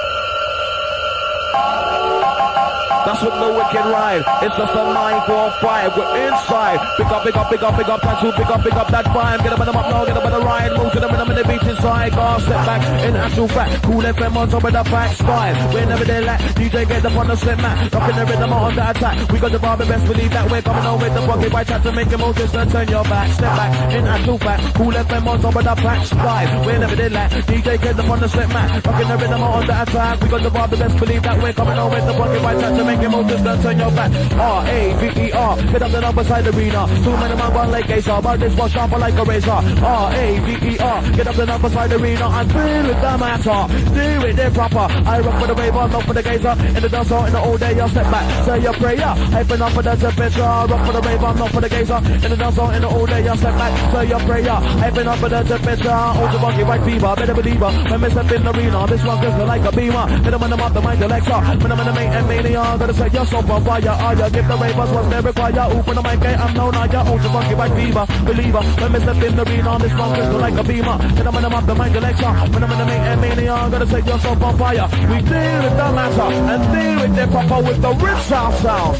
That's what the wicked ride. It's just a 945. We're inside. Pick up, pick up, pick up, pick up. Time to pick up that vibe. Get up and up now, get up and ride. Move to the rhythm in the beach inside. Go step back in actual fact. Cool FM on top of the back spine. Whenever they like, DJ get up on the slip mat. Up in the rhythm on the attack. We got the bar, best believe that we're coming on with the bucket. By chat to make a move, just turn your back. Step back in actual fact. Cool FM on top of the back spine. Whenever they like, DJ get up on the slip mat. Up in the rhythm on the attack. We got the bar, best believe that we're coming on with the bucket. By chat to make a move, just turn your back. R-A-V-E-R. Get up the number side arena. Too many man run like Gazer. But this was sharper like a razor. R-A-V-E-R. Get up the number side arena and deal with the matter. Deal with it proper. I rock for the wave, not for the gazer. In the dance hall, in the old day, you step back. Say your prayer. Hyping up for the temperature. Rock for the wave, not for the gazer. In the dance hall, in the old day, you step back. Say your prayer. Hyping up for the temperature. Hold your funky white fever. Better believe her. When we step in the arena, this one gives me like a beamer. Hit them up the mind, Alexa. When I'm in the main and mania, gonna say you're so on fire. Are you? Give the ravers what they require. Open the mic, I'm known. Hold your funky white fever. Believer. When we step in the arena, this one gives me like a beamer. Hit them up the mind, Alexa. When I'm in the main and mania, gonna say you're so on fire. We deal with the matter and deal with the proper with the rich sound.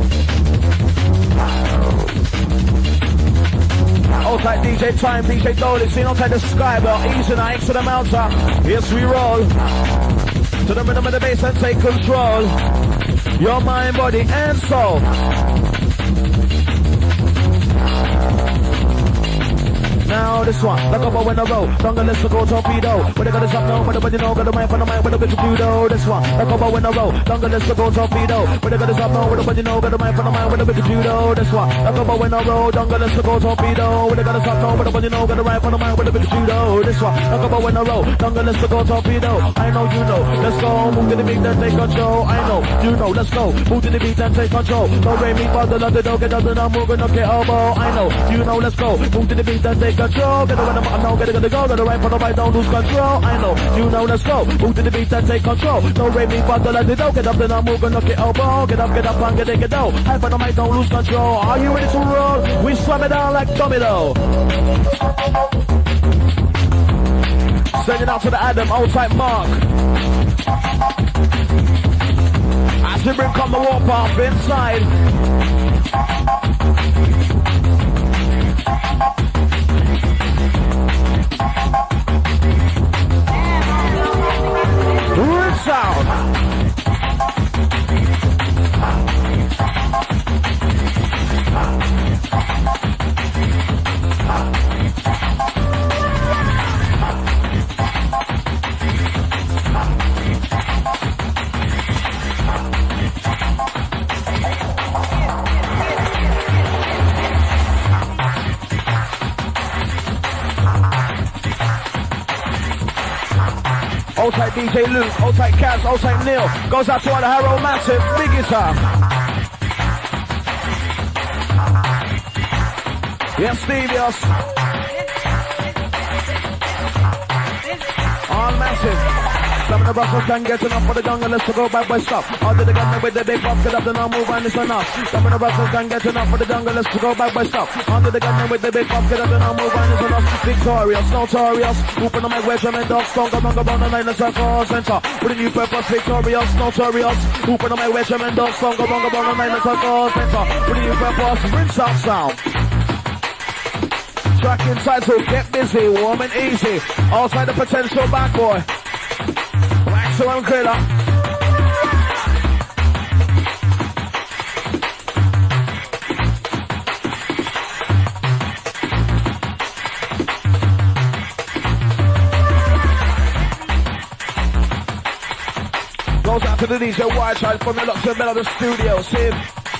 Outside DJ Time, DJ Dolly, seen outside the sky, but easy now, X to the mountain. Yes, we roll to the rhythm of the bass and take control. Your mind, body, and soul. Now this one, like up when I roll. Don't let's go torpedo. But they got to stop now, but you know, got the mind for the mind, but the bit to judo. This one, like up when I roll. Don't let's go torpedo. But they got to stop now, but you know, got the mind for the mind, but the bit to judo. This one, like up when I roll. Don't let's go torpedo. But they got to stop now, but you know, got the right for the mind, but the bit to judo. This one, like up when I roll. Don't let's go torpedo. I know you know. Let's go, move to the beat and take control. I know, you know. Let's go, move to the beat and take control. Don't rain me, father, the dog, get up and I'm moving up your elbow. I know, you know. Let's go, move to the beat and take control. Get away, I'm now gotta go, gotta right for the right, don't lose control. I know, you know, let's go. Move to the beat and take control. Don't rate me, but let it go. Get up, then I'm moving, knock your elbow. Get up, and get it out. High for the mic, don't lose control. Are you ready to roll? We slam it down like domino. Sending out to the Adam, outside Mark. As we bring come the warp up inside. Good sound. Old tight DJ Luke, old tight Kaz, old tight Neil. Goes out to all the Harrow Massive, big guitar. Yes, Steve, yes. All massive. Some of the brothers can get enough for the jungle, let's go back by stop. Under the gun with the big pop, get up the now move and it's enough. Some of the brothers can get enough for the jungle, let's go back by stop. Under the gun with the big pop, get up the now move and it's enough. Victorious, notorious, open on my way, and dogs, stronger, longer, on the line, let's go center. With a new purpose, victorious, notorious, open on my way, and dogs, stronger, longer, on the line, let's go center. With a new purpose, rinse out sound. Track inside, so get busy, warm and easy. Outside the potential bad boy. So I'm clear up. Goes out to the DJ White Child from the Luxor Middle of the studio. See him.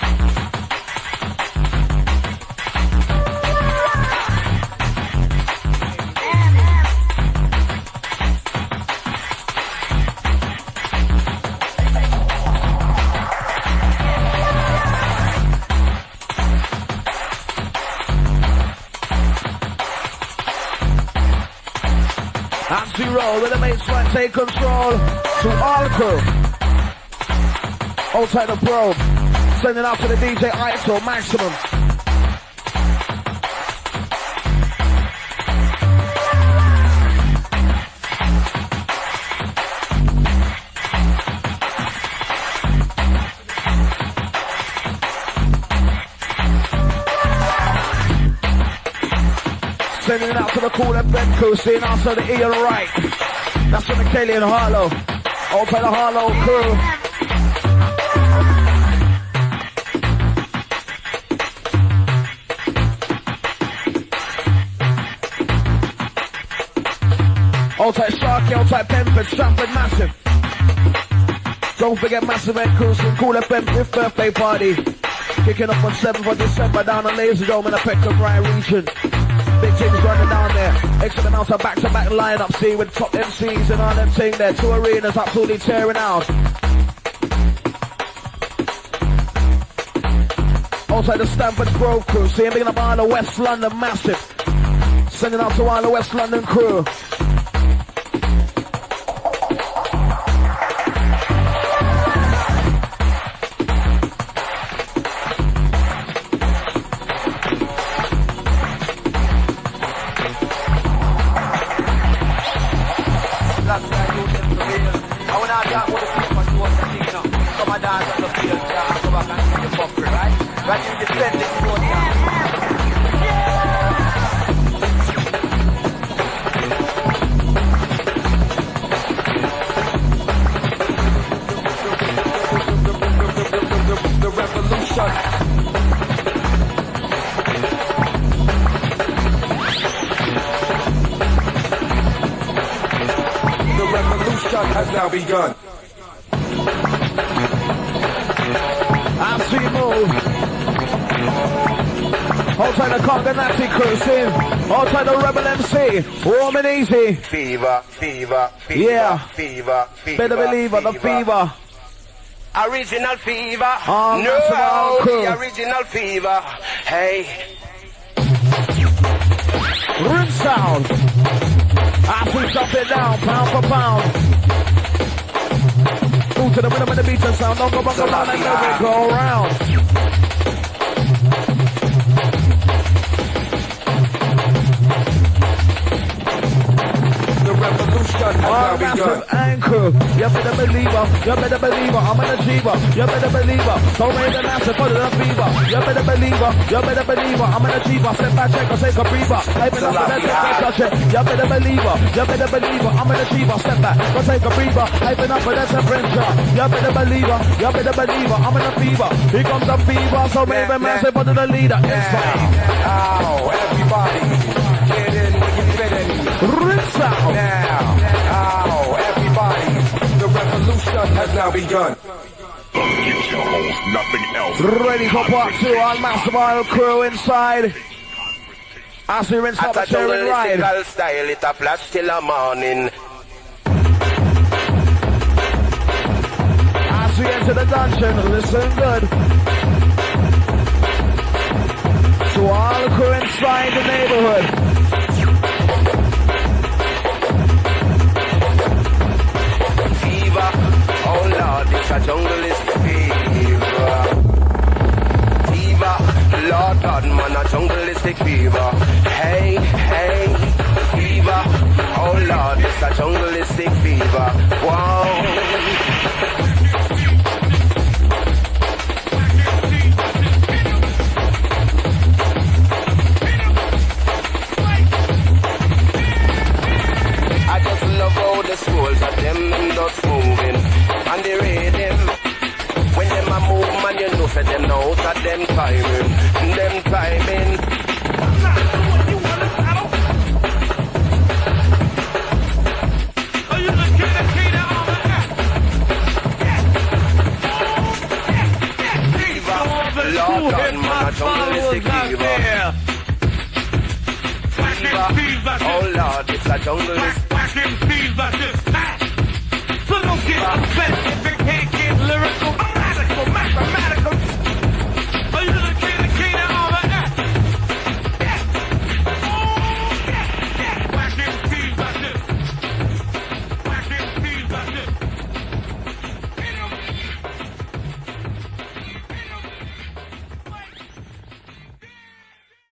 Roll with the mates right, take control to all crew. Outside the probe, sending out to the DJ ISO maximum. Sending it out to the cool and Ben crew, seeing also the E on the right. That's from the Kelly and Harlow. All by the Harlow crew. All type Sharky, all type Pemford, Stratford, Massive. Don't forget Massive and crew, some cool and Ben 5th birthday party. Kicking off on 7th of December down on Lazy Dome in the Peckham Rye region. Big things running down there. Excellent amounts of back-to-back line-up. See with top MCs and all them thing there. 2 arenas absolutely tearing out. Also the Stamford Grove crew. See him picking up all the West London Massive. Sending out to all the West London crew. Has now begun. I see you move. Hold tight the Conga Nazi crew, see? Hold tight the Rebel MC. Warm and easy. Fever, fever, fever, yeah. Fever, fever. Better believe it, the fever. Original fever. Oh, no, the original fever. Hey. Rim sound. I push jump it down, pound for pound. Move to the rhythm of the beat and sound. Don't go back around and never go around. Massive anchor, you better believe her, you better believe her, I'm an achiever, you better believe her, so raise the massive for the fever, you better believe her, you better believe her, I'm an achiever, step back, check or take a breather, I been up and touch it, you better believe her, you better believe her, I'm an achiever, step back, go take a breather, I been up and temperature, you better believe her, you better believe her, I'm in a fever, here comes the fever, so raise the massive for the leader, inspire. Oh, everybody, get in when you fit in. Rinse out. Now, oh, everybody, the revolution has now begun. Get your host, nothing else. Ready for part 2, all Massive Oil crew inside. As we rinse out the tearing ride. Style, it a flash till the morning. we enter the dungeon, listen good. To all the crew inside the neighborhood. Fever, oh Lord, it's a jungle is fever. Fever, Lord God, man, a jungle is fever. Hey, hey, fever, oh Lord, it's a jungle is fever. Wow. Souls of them just moving and they rhythm. When them a move, man, you know for them know that them timing. Are you looking at Kina on the app? Lord God, man, a jungleistic fever. Oh Lord, it's a jungle. Whack them fever, just smash. So don't get upset.